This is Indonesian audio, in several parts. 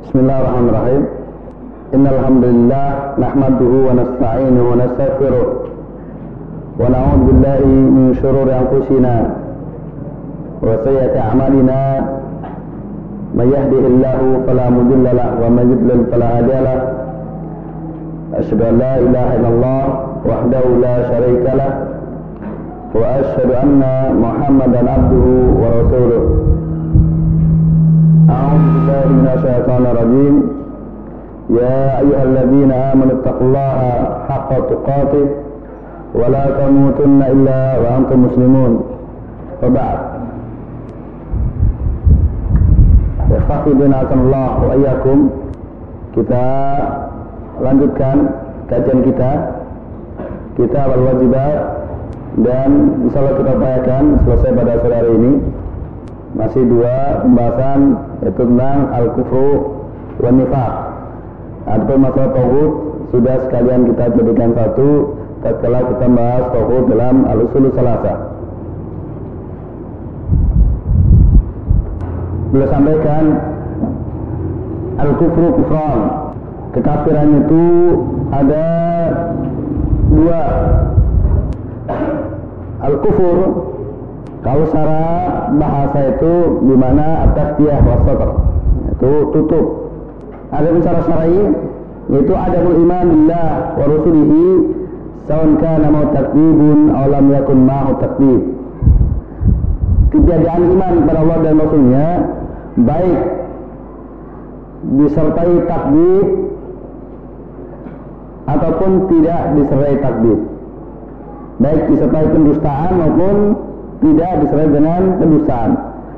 Bismillahirrahmanirrahim. Innal hamdalillah nahmaduhu wa nasta'inuhu wa nastaghfiruh wa na'udzu billahi min shururi anfusina wa sayyiati a'malina. May yahdihillahu fala mudilla lahu wa may yudlil fala hadiya lahu. Asyhadu an la ilaha illallah wahdahu la syarika lah wa asyhadu anna Muhammadan abduhu wa rasuluh. A'udzu billahi minasy syaithanir rajim. Ya ayyuhalladzina amanu taqullaha haqqa tuqatih wa la tamutunna illa wa antum muslimun. Wa ba'd. Ikhwatiddinallah wa iyyakum. Kita lanjutkan kajian kita Kitab Al-Wajibat, dan insyaallah kita upayakan selesai pada sore hari ini. Masih dua pembahasan, yaitu tentang al-kufru wa nifaq. Adapun masalah tauhid sudah sekalian kita jadikan satu tatkala kita bahas tauhid dalam al-usul salasah. Beliau sampaikan al-kufru kufran. Kekafiran itu ada dua. Al-kufur kalau secara bahasa itu dimana at-tasdiyah wa satr, itu tutup. Ada secara syar'i yaitu adamul iman billah wa rusulihi sawan kana mau takdzibun aw lam yakun ma'hu takdzib. Ketiadaan iman kepada Allah dan Rasulnya, baik disertai takdzib ataupun tidak disertai takdzib, baik disertai pendustaan maupun tidak disertai dengan pendustaan.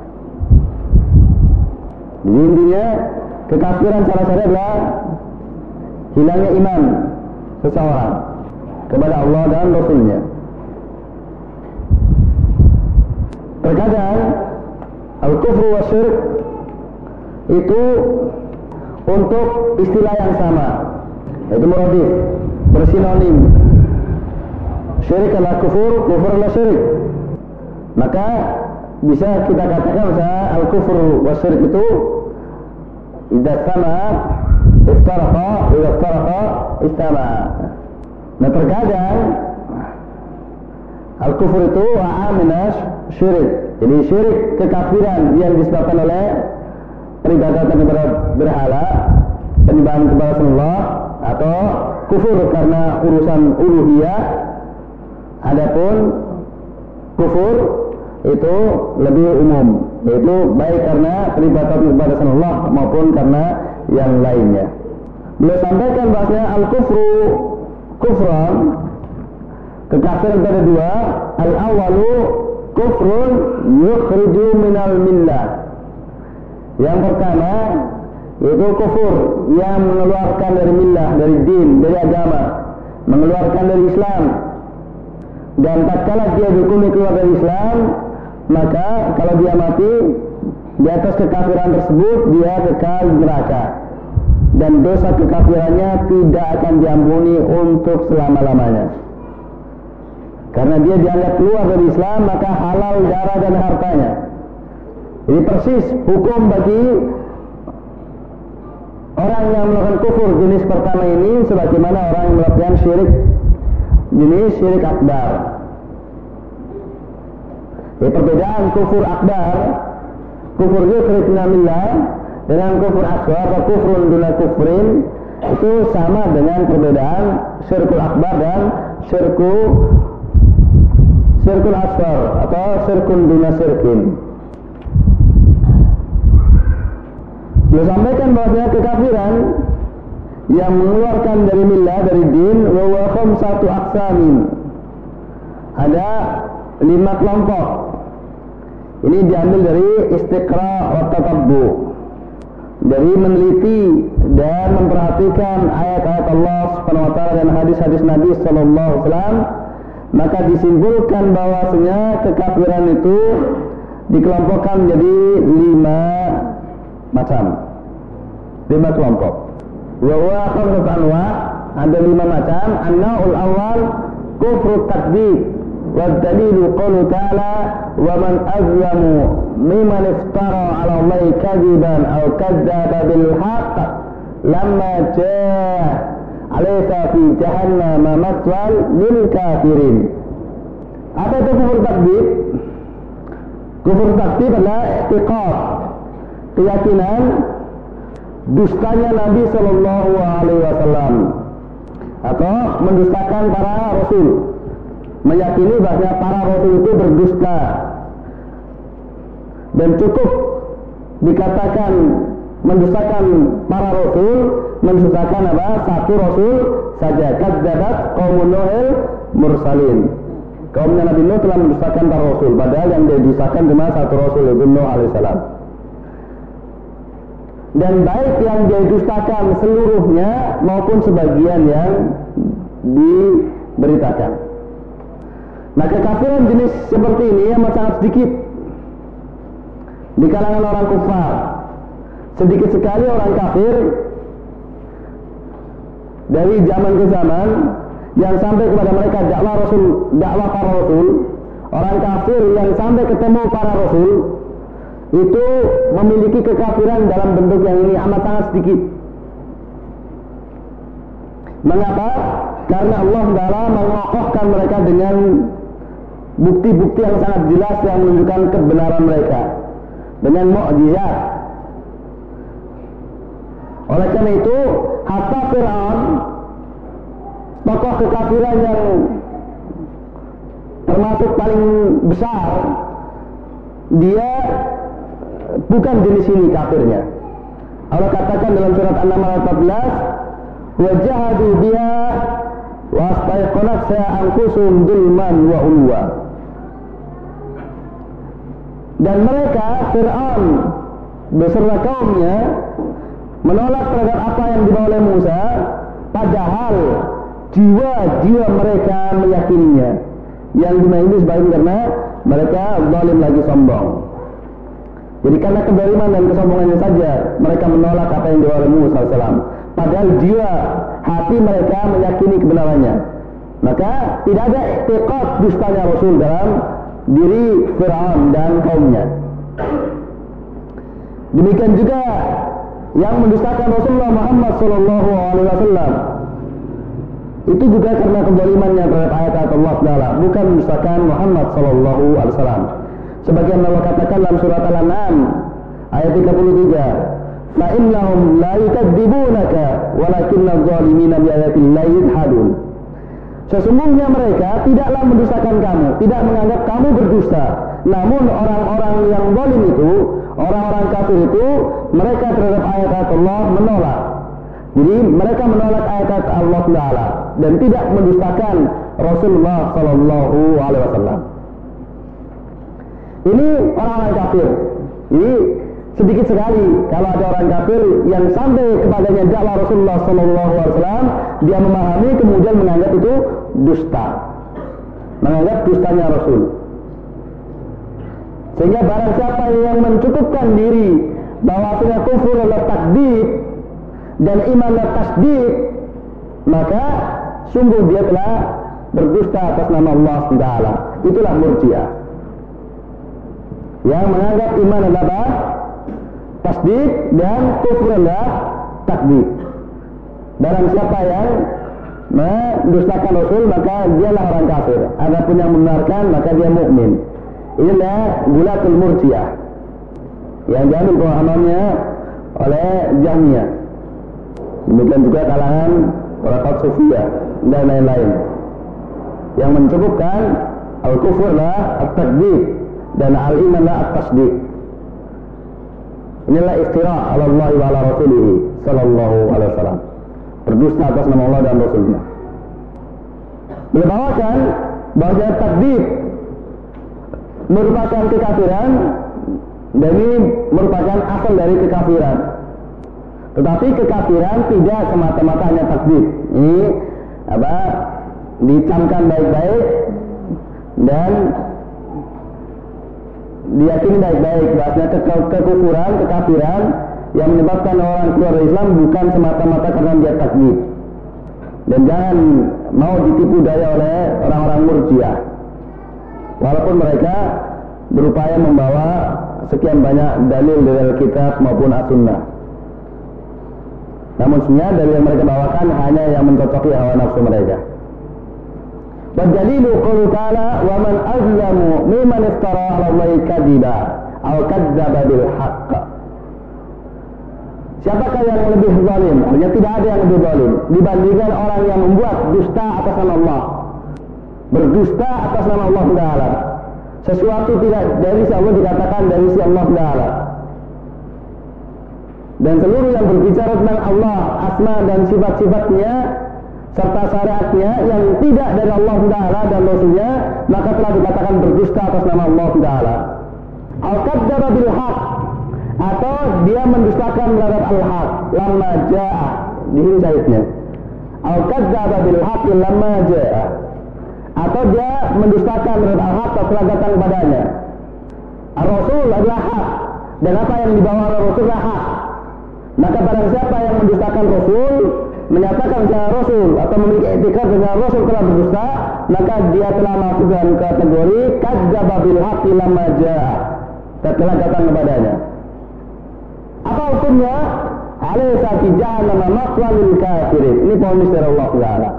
Jadi intinya kekafiran salah satu adalah hilangnya iman seseorang kepada Allah dan Rasulnya. Terkadang al-kufru wa syirk itu untuk istilah yang sama, yaitu muradif, bersinonim. Syirik adalah kufur, kufur adalah syirik. Maka bisa kita katakan bahwa al-kufur wa syirik itu idza sama iftaraqa, idza iftaraqa istama. Nah, terkadang al-kufur itu a'aminas syirik. Jadi syirik kekafiran yang disebabkan oleh peribadatan kepada berhala, penyembahan kepada Allah, atau kufur karena urusan uluhiyah. Adapun kufur itu lebih umum, yaitu baik karena peribadatan kepada Allah maupun karena yang lainnya. Beliau sampaikan bahasanya al-kufru kufran, kekafiran ada dua. Al-awalu kufrun yukhriju minal millah. Yang pertama yaitu kufur yang mengeluarkan dari millah, dari din, dari agama, mengeluarkan dari Islam. Dan tatkala dia dihukumi keluar dari Islam, maka kalau dia mati di atas kekafiran tersebut, dia kekal di neraka, dan dosa kekafirannya tidak akan diampuni untuk selama-lamanya. Karena dia dianggap keluar dari Islam, maka halal darah dan hartanya. Jadi persis hukum bagi orang yang melakukan kufur jenis pertama ini sebagaimana orang yang melakukan syirik jenis syirik akbar. Jadi perbedaan kufur akbar, kufur yukhrij minal millah, dengan kufur akbar atau kufrun duna kufrin, itu sama dengan perbedaan syirkul akbar dan syirkul asghar atau syirkun duna syirkin. Beliau sampaikan bahwasanya kekafiran yang mengeluarkan dari millah, dari din, wa huwa khamsatu aqsamin. Ada 5 kelompok. Ini diambil dari istiqra wa tatabbu, dari meneliti dan memperhatikan ayat-ayat Allah Subhanahu wa taala dan hadis-hadis Nabi sallallahu alaihi wasallam, maka disimpulkan bahwasanya kekafiran itu dikelompokkan menjadi 5 macam, 5 kelompok. Wa huwa khamsatu anwa, ada 5 macam. An-naw'ul awal kufru takdzib, والدليل قوله تعالى ومن أظلم ممن افترى على الله كذبا أو كذب بالحق لما جاء أليس في جهنم مثوى للكافرين. Apa itu kufur takdzib? Kufur takdzib adalah i'tiqad, keyakinan dustanya Nabi Sallallahu Alaihi Wasallam atau mendustakan para rasul, meyakini bahwa para rasul itu berdusta dan cukup dikatakan mendustakan para rasul, mendustakan apa? Satu rasul saja. Kadzabat qaumun Nuhil mursalin. Kaumnya Nabi Nuh telah mendustakan para rasul, padahal yang didustakan cuma satu rasul, yaitu Nuh alaihissalam. Dan baik yang didustakan seluruhnya maupun sebagian yang diberitakan. Nah, kekafiran jenis seperti ini amat sangat sedikit di kalangan orang kufar. Sedikit sekali orang kafir dari zaman ke zaman yang sampai kepada mereka dakwah para rasul. Orang kafir yang sampai ketemu para rasul itu memiliki kekafiran dalam bentuk yang ini amat sangat sedikit. Mengapa? Karena Allah Ta'ala mengokohkan mereka dengan bukti-bukti yang sangat jelas yang menunjukkan kebenaran mereka dengan mukjizat. Oleh karena itu, hatta Fir'aun, tokoh kekafiran yang termasuk paling besar, dia bukan jenis ini kafirnya. Allah katakan dalam surat An-Naml ayat 14, wa jahadu biha wa astayqanatha anfusuhum dzulman wa ulwa. Dan mereka Fir'aun beserta kaumnya menolak terhadap apa yang dibawa oleh Musa, padahal jiwa-jiwa mereka meyakininya. Yang dimana ini sebabnya karena mereka zalim lagi sombong. Jadi karena kedoliman dan kesombongannya saja mereka menolak apa yang dibawa oleh Musa SAW. Padahal jiwa hati mereka meyakini kebenarannya. Maka tidak ada i'tiqad dustanya Rasul dalam diri Fir'aun dan kaumnya. Demikian juga yang mendustakan Rasulullah Muhammad Sallallahu Alaihi Wasallam itu juga karena kezalimannya terhadap ayat-ayat Allah Taala, bukan mendustakan Muhammad Sallallahu Alaihi Wasallam. Sebagaimana Allah katakan dalam surat Al-An'am ayat 33, fa innahum la yukadzibunaka walakinna adh-dhalimina bi ayatillahi yajhadun. Sesungguhnya mereka tidaklah mendustakan kamu, tidak menganggap kamu berdusta. Namun orang-orang yang zalim itu, orang-orang kafir itu, mereka terhadap ayat-ayat Allah menolak. Jadi mereka menolak ayat-ayat Allah Taala dan tidak mendustakan Rasulullah Sallallahu Alaihi Wasallam. Ini orang-orang kafir. Jadi sedikit sekali kalau ada orang kafir yang sampai kepadanya dakwah Rasulullah Sallallahu Alaihi Wasallam, dia memahami kemudian menganggap itu dusta, menganggap dustanya Rasul. Sehingga barang siapa yang mencukupkan diri bahwasanya kufur adalah takdzib dan iman adalah tasdik, maka sungguh dia telah berdusta atas nama Allah Taala. Itulah Murji'ah yang menganggap iman adalah tasdik dan kufur adalah takdzib. Barang siapa yang mendustakan Rasul maka dialah orang kafir. Adapun yang membenarkan maka dia mukmin. Inilah Gulatul Murji'ah yang diambil pemahamannya oleh Jahmiyah. Demikian juga kalangan para Sufiyah dan lain-lain yang mencukupkan al-kufur adalah at-takdzib dan al-iman adalah at-tasdik. Inilah iftira ala Allah wa ala Rasulih Sallallahu Alaihi Wasallam, berdusta atas nama Allah dan Rasulnya. Beliau bawakan bahwa takdzib merupakan kekafiran dan ini merupakan asal dari kekafiran. Tetapi kekafiran tidak semata-mata hanya takdzib. Ini dicamkan baik-baik dan diyakini baik-baik bahwasanya kekufuran, kekafiran yang menyebabkan orang keluar dari Islam bukan semata-mata karena dia takdzib. Dan jangan mau ditipu daya oleh orang-orang Murji'ah walaupun mereka berupaya membawa sekian banyak dalil dari Alkitab maupun As-Sunnah. Namun sebenarnya dalil yang mereka bawakan hanya yang mencocoki hawa nafsu mereka. Wad-dalilu qawlu ta'ala wa man azlamu mimman iftara 'ala Allahi kadhiba aw kadzdzaba bil haqq. Siapakah yang lebih zalim? Artinya tidak ada yang lebih zalim dibandingkan orang yang membuat dusta atas nama Allah. Berdusta atas nama Allah Ta'ala. Sesuatu tidak dari si Allah dikatakan dari si Allah Ta'ala. Dan seluruh yang berbicara tentang Allah, asma dan sifat-sifatnya serta syariatnya yang tidak dari Allah Ta'ala dan Rasulnya, maka telah dikatakan berdusta atas nama Allah Ta'ala. Al-kadzdzaba bil haqq, atau dia mendustakan terhadap al-haq lamma jaa, di sini syahidnya. Al-kadzdzaba bil haqq lamma jaa, atau dia mendustakan terhadap al-haq setelah datang kepadanya. Ar-Rasul adalah hak, dan apa yang dibawa oleh Rasul adalah hak. Maka barang siapa yang mendustakan Rasul, menyatakan secara Rasul atau memiliki etika dengan Rasul telah berdusta, maka dia telah masuk dalam kategori kadzdzaba bil haqqi lamma jaa, setelah datang kepadanya. Apa hukumnya? Alaysa fi jahannam maqwal lil kafirin. Ini ponis dari Allah Taala.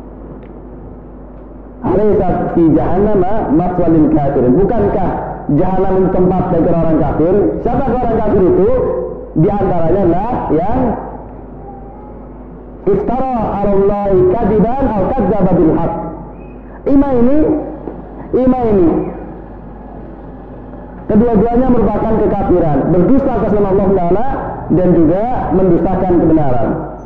Alaysa fi jahannam maqwal lil kafirin. Bukankah jahanam tempat bagi orang kafir? Siapa orang kafir itu? Di antaranya adalah yang iftara 'ala Allahi kadiban aw kadzdzaba bil haqq. Ima ini kedua-duanya merupakan kekafiran, berdusta atas nama Allah Ta'ala dan juga mendustakan kebenaran.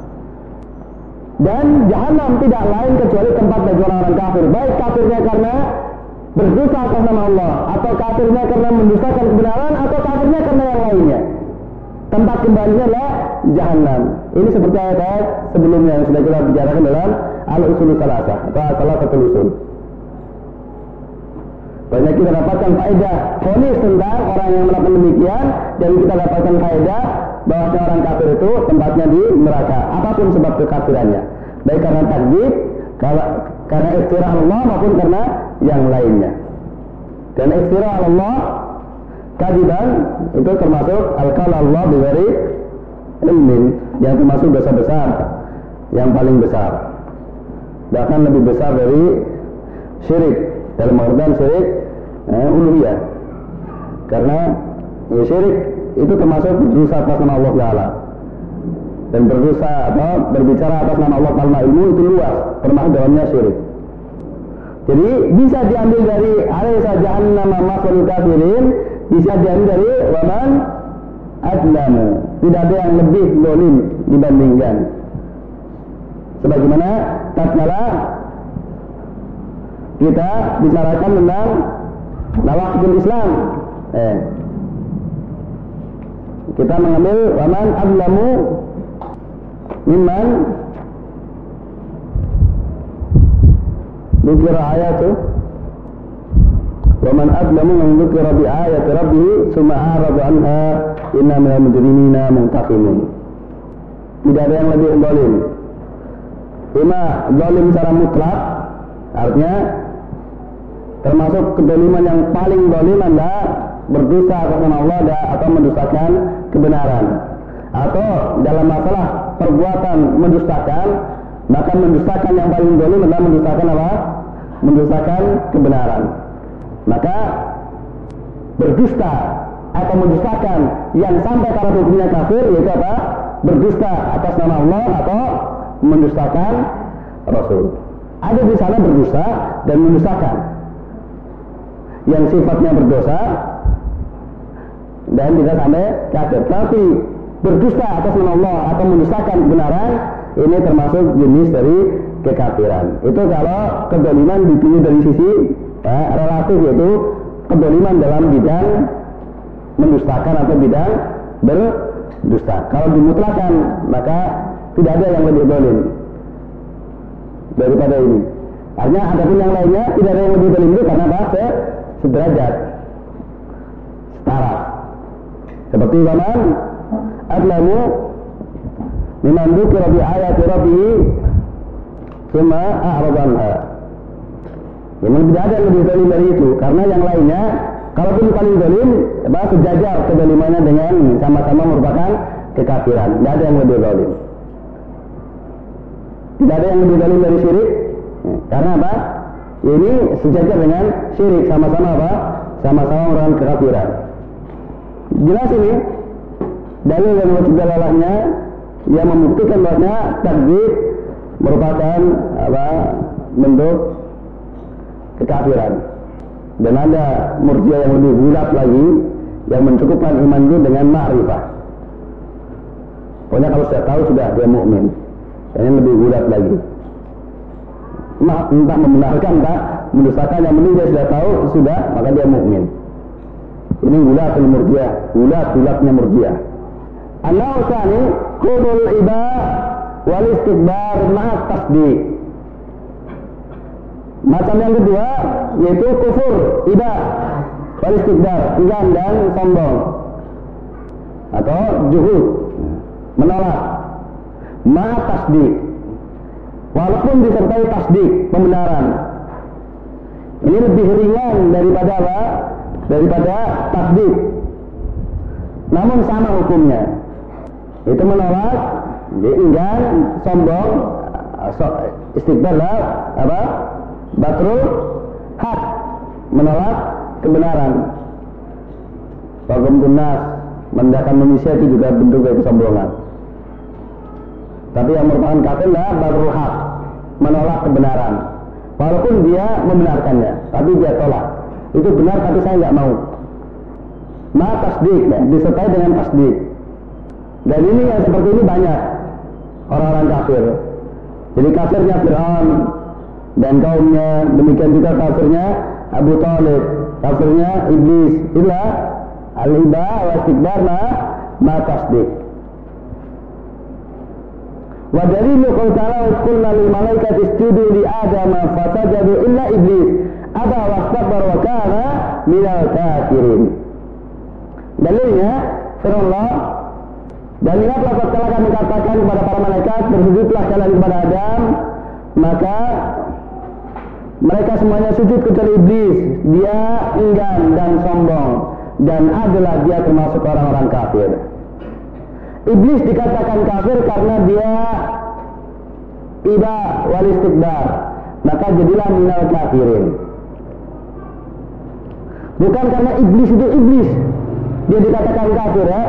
Dan jahanam tidak lain kecuali tempat bagi orang-orang kafir, baik kafirnya karena berdusta atas nama Allah, atau kafirnya karena mendustakan kebenaran, atau kafirnya karena yang lainnya. Tempat kembalinya adalah jahanam. Ini seperti ayat sebelumnya yang sudah kita bicarakan dalam Al-Usul Salasah atau salah satu usul. Banyak kita dapatkan faedah fonis tentang orang yang melakukan demikian, dan kita dapatkan faedah bahwa orang kafir itu tempatnya di neraka, apapun sebab kekafirannya, baik karena takdzib, karena iftira Allah maupun karena yang lainnya. Dan iftira Allah kadziban itu termasuk al-qala Allah bighairi ilmin, yang termasuk dosa besar, yang paling besar, bahkan lebih besar dari syirik, dalam artian syirik uluhiyah. Karena syirik itu termasuk berdosa atas nama Allah Ta'ala, dan berdosa atau berbicara atas nama Allah tanpa ilmu itu luas, termasuk dalamnya syirik. Jadi bisa diambil dari alaysa jahannam maqwal kafirin, bisa diambil dari waman adlamu, tidak ada yang lebih zalim dibandingkan. Sebagaimana tatkala kita bicarakan tentang nawaqidul Islam, kita mengambil waman adlamu mimman dzukira ayatu waman adlamu man dzukira bi ayati rabbih tsumma a'rada anha inna minal mujrimina muntaqimun. Tidak ada yang lebih zalim. Ima zalim secara mutlak, artinya termasuk kezaliman yang paling zalim adalah berdosa atas nama Allah atau mendustakan kebenaran. Atau dalam masalah perbuatan mendustakan, maka mendustakan yang paling zalim adalah mendustakan apa? Mendustakan kebenaran. Maka berdusta atau mendustakan yang sampai pada hukumnya kafir, yaitu apa? Berdusta atas nama Allah atau mendustakan Rasul. Ada di sana berdusta dan mendustakan, yang sifatnya berdosa dan tidak sampai kafir. Tapi berdusta atas nama Allah atau mendustakan kebenaran, ini termasuk jenis dari kekafiran. Itu kalau kezaliman dipilih dari sisi relatif, yaitu kezaliman dalam bidang mendustakan atau bidang berdusta. Kalau dimutlakan, maka tidak ada yang lebih zalim daripada ini. Artinya adapun yang lainnya tidak ada yang lebih zalim itu karena apa? Sederajat, setara. Seperti zaman adlamu mimman dzukira bi ayati rabbih tsumma a'rada anha. Memang tidak ada yang lebih zalim dari itu, karena yang lainnya kalaupun paling zalim, sejajar kezalimannya dengan sama-sama merupakan kekafiran. Tidak ada yang lebih zalim. Tidak ada yang lebih zalim dari syirik. Karena apa? Ini sejajar dengan syirik, sama-sama apa? Sama-sama merupakan kekafiran. Jelas ini dalil dan wajib dalalahnya yang membuktikan bahwasanya takdzib merupakan bentuk kekafiran. Dan ada murjiah yang lebih bulat lagi yang mencukupkan iman itu dengan ma'rifah. Pokoknya kalau sudah tahu sudah dia mukmin. Ini lebih bulat lagi. Entah membenarkan, entah mendustakan, yang penting dia sudah tahu sudah, maka dia mukmin. Ini gulatul murjiah, gulatnya murjiah. An-nawsani qulul iba wal istikbar ma'at tasdiq. Macam yang kedua yaitu kufur, iba, wal istikbar, enggan dan sombong, atau juhud, menolak, ma'at tasdiq, walaupun disertai tasdik, pembenaran. Ini lebih ringan daripada apa? Daripada tasdik. Namun sama hukumnya. Itu menolak, enggan, sombong, istikbar apa? Batrul hak, menolak kebenaran. Wagum tunas, mendakan manusia itu juga bentuk dari kesombongan. Tapi yang merupakan kafir adalah batrul hak, menolak kebenaran. Walaupun dia membenarkannya, tapi dia tolak. Itu benar tapi saya nggak mau. Maka tasdik, disertai dengan tasdik. Dan ini yang seperti ini banyak orang-orang kafir. Jadi kafirnya Fir'aun dan kaumnya, demikian juga kafirnya Abu Thalib, kafirnya Iblis. Itulah al-iba wa istikbar ma tasdik. Wa dalilu qaul ta'ala qulna lil malaikati isjudu li adama fasajadu illa iblis aba wastakbara wa kana minal kafirin. Dalilnya firman Allah, dan ingatlah tatkala kami katakan kepada para malaikat, bersujudlah kalian kepada Adam, maka mereka semuanya sujud kecuali iblis. Dia enggan dan sombong, dan adalah dia termasuk orang-orang kafir. Iblis dikatakan kafir karena dia iba wal istikbar, maka jadilah minal kafirin. Bukan karena iblis itu iblis dia dikatakan kafir, ya.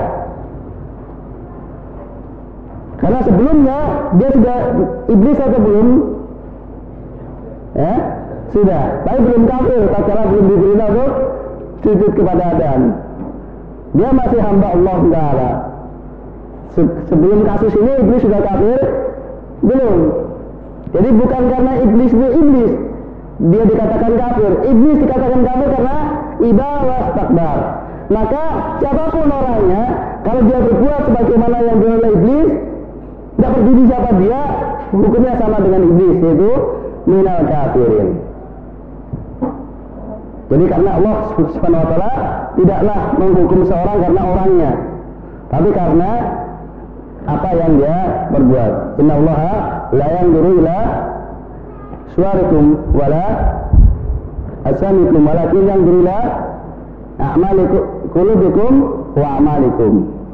Karena sebelumnya dia sudah iblis atau belum? Ya, sudah. Tapi belum kafir, tatkala belum diperintah untuk sujud kepada Adam. Dia masih hamba Allah Taala. Sebelum kasus ini iblis sudah kafir? Belum. Jadi bukan karena iblis itu iblis dia dikatakan kafir. Iblis dikatakan kafir karena iba wastakbar. Maka siapapun orangnya, kalau dia berbuat sebagaimana yang dilakukan oleh iblis, tidak peduli siapa dia, hukumnya sama dengan iblis, yaitu minal kafirin. Jadi karena Allah Subhanahu wa taala tidaklah menghukum seorang karena orangnya, tapi karena apa yang dia berbuat. Innallaha la yanzuru ila suwarikum wala asamikum walakin yanzuru ila a'malikum qulubikum wa a'malikum.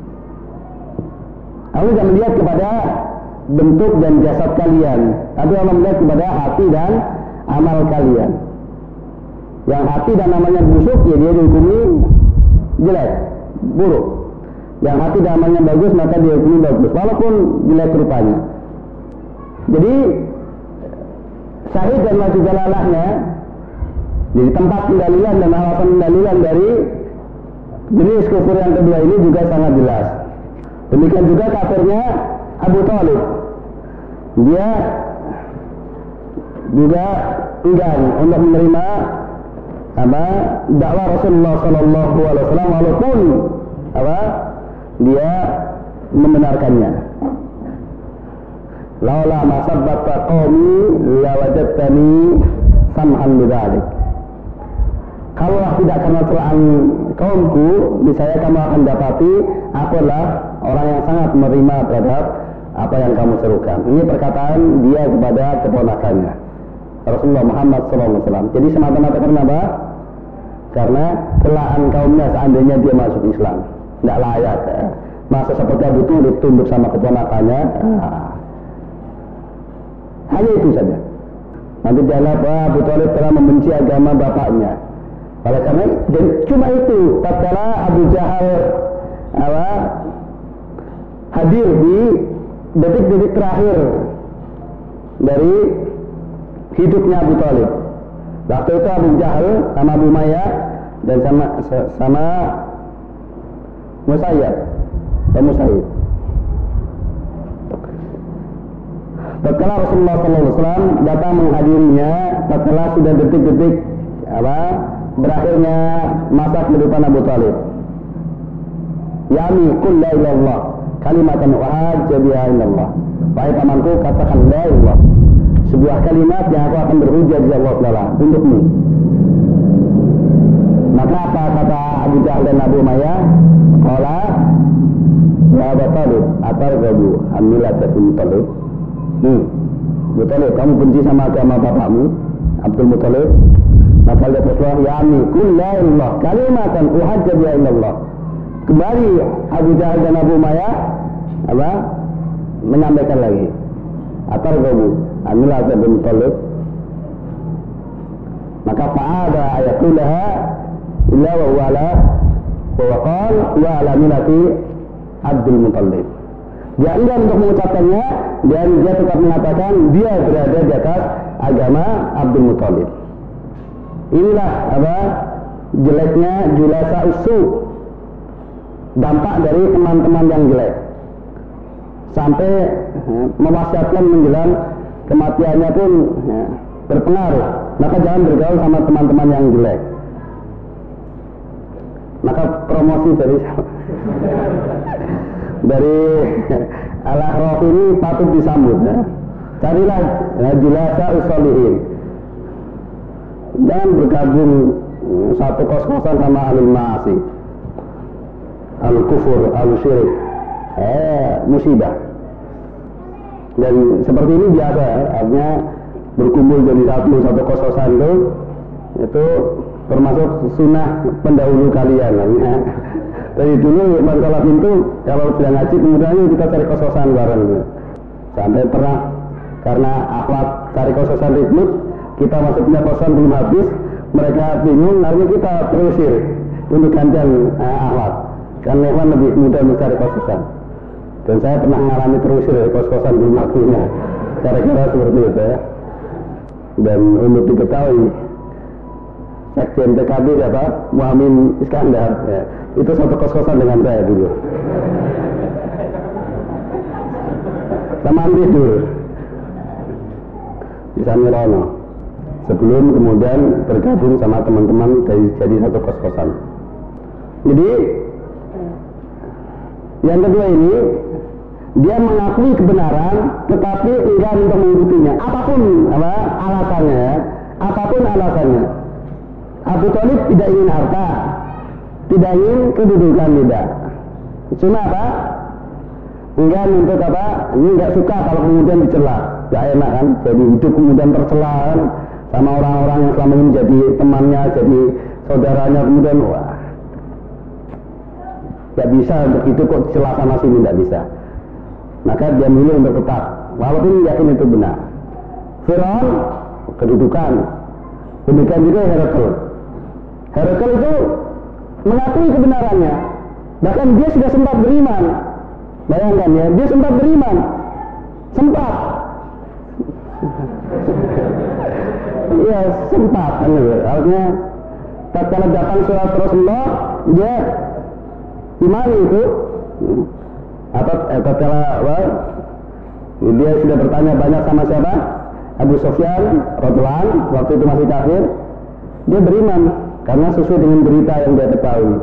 Allah tidak melihat kepada bentuk dan jasad kalian, tapi Allah melihat kepada hati dan amal kalian. Yang hati dan amalnya busuk, ya dia dihukumi jelek, buruk. Yang hati dan amalnya bagus, maka dia dihukumi bagus, walaupun jelek rupanya. Jadi syahid dan wajib dalalahnya, jadi tempat pendalilan dan alasan pendalilan dari jenis kufur yang kedua ini juga sangat jelas. Demikian juga kafirnya Abu Thalib, dia juga enggan untuk menerima dakwah Rasulullah Sallallahu Alaihi Wasallam, walaupun dia membenarkannya. Laula masabbata qaumi la wajadtani sam'an bidzalik. Kalau tidak karena celaan kaumku, niscaya kamu akan dapati aku adalah orang yang sangat menerima terhadap apa yang kamu serukan. Ini perkataan dia kepada keponakannya. Rasulullah Muhammad SAW. Jadi semata-mata karena apa? Karena celaan kaumnya seandainya dia masuk Islam. Tidak layak ya. Masa seperti Abu Thalib tunduk sama keponakannya. Hanya itu saja. Nanti dianggap Abu Thalib telah membenci agama bapaknya. Oleh karena dan cuma itu tatkala Abu Jahal hadir di detik-detik terakhir dari hidupnya Abu Thalib. Waktu itu Abu Jahal sama Abu Umayyah dan sama Musayyab. Tatkala Rasulullah SAW datang menghadirinya, tatkala sudah detik-detik berakhirnya masa kehidupan Abu Thalib. Ya'ni qul la ilaha illallah kalimatan uhajja biha illallah. Wahai pamanku, katakan la ilaha, sebuah kalimat yang aku akan berhujjah di Allah Taala untukmu. Maka apa kata Abu Jahal dan Abu Umayyah? Qala ya Abu Thalib atarghabu an millatil Muttalib. Abu Thalib, kamu benci sama agama bapakmu Abdul Muttalib? Maka dia Rasulullah, ya'ni qul la ilaha kalimatan uhajja biha illallah. Kembali Abu Jahal dan Abu Umayyah menyampaikan lagi atarghabu an millatil Muttalib. Maka fa'ada ayatulaha illa wa wala wa qala wa ala millati Abdul Muttalib. Dia enggan untuk mengucapkannya dan dia tetap mengatakan dia berada di atas agama Abdul Muttalib. Inilah jeleknya julasa usu, dampak dari teman-teman yang jelek, sampai mewasiatkan menjelang kematiannya pun berpengaruh. Maka jangan bergaul sama teman-teman yang jelek. Maka promosi dari Al-A'raf ini patut disambut ya. Carilah julasa usholihin. Jangan bergabung satu kos-kosan sama ahlul ma'asi, al-kufur, al-syirik, musibah. Dan seperti ini biasa, artinya berkumpul jadi satu kos-kosan itu termasuk sunnah pendahulu kalian. Ya. Dari dulu masalah pintu kalau sudah ngaji kemudian kita cari kos-kosan bareng. Sampai pernah karena akhlak cari kos-kosan ribut, kita masuknya kosan belum habis, mereka bingung, akhirnya kita terusir untuk gantian akhlak. Karena memang lebih mudah mencari kos-kosan. Dan saya pernah mengalami terusir dari kos-kosan belum waktunya. Kira-kira seperti itu ya. Dan untuk diketahui, Sekjen PKB siapa? Muhammad Iskandar. Ya. Itu satu kos-kosan dengan saya dulu. Sama tidur di Samirono. Sebelum kemudian bergabung sama teman-teman jadi satu kos-kosan. Jadi yang kedua ini dia mengakui kebenaran tetapi enggan untuk mengikutinya apapun alasannya ya. Apapun alasannya. Abu Thalib tidak ingin harta, tidak ingin kedudukan, tidak. Cuma enggan untuk ini enggak suka kalau kemudian dicela. Enggak enak kan? Jadi hidup kemudian tercela kan? Sama orang-orang yang selama ini jadi temannya, jadi saudaranya, kemudian tidak bisa untuk itu kok celah sana sini, tidak bisa. Maka dia milih untuk tetap, walaupun yakin itu benar. Firaun kedudukan, demikian juga Herakles itu mengakui kebenarannya, bahkan dia sudah sempat beriman. Bayangkan ya, dia sempat beriman, sempat. Iya sempat, artinya tatkala datang surat Rasulullah dia imani itu, atau tatkala dia sudah bertanya banyak sama siapa? Abu Sufyan radhiyallahu anhu, waktu itu masih kafir, dia beriman karena sesuai dengan berita yang dia ketahui.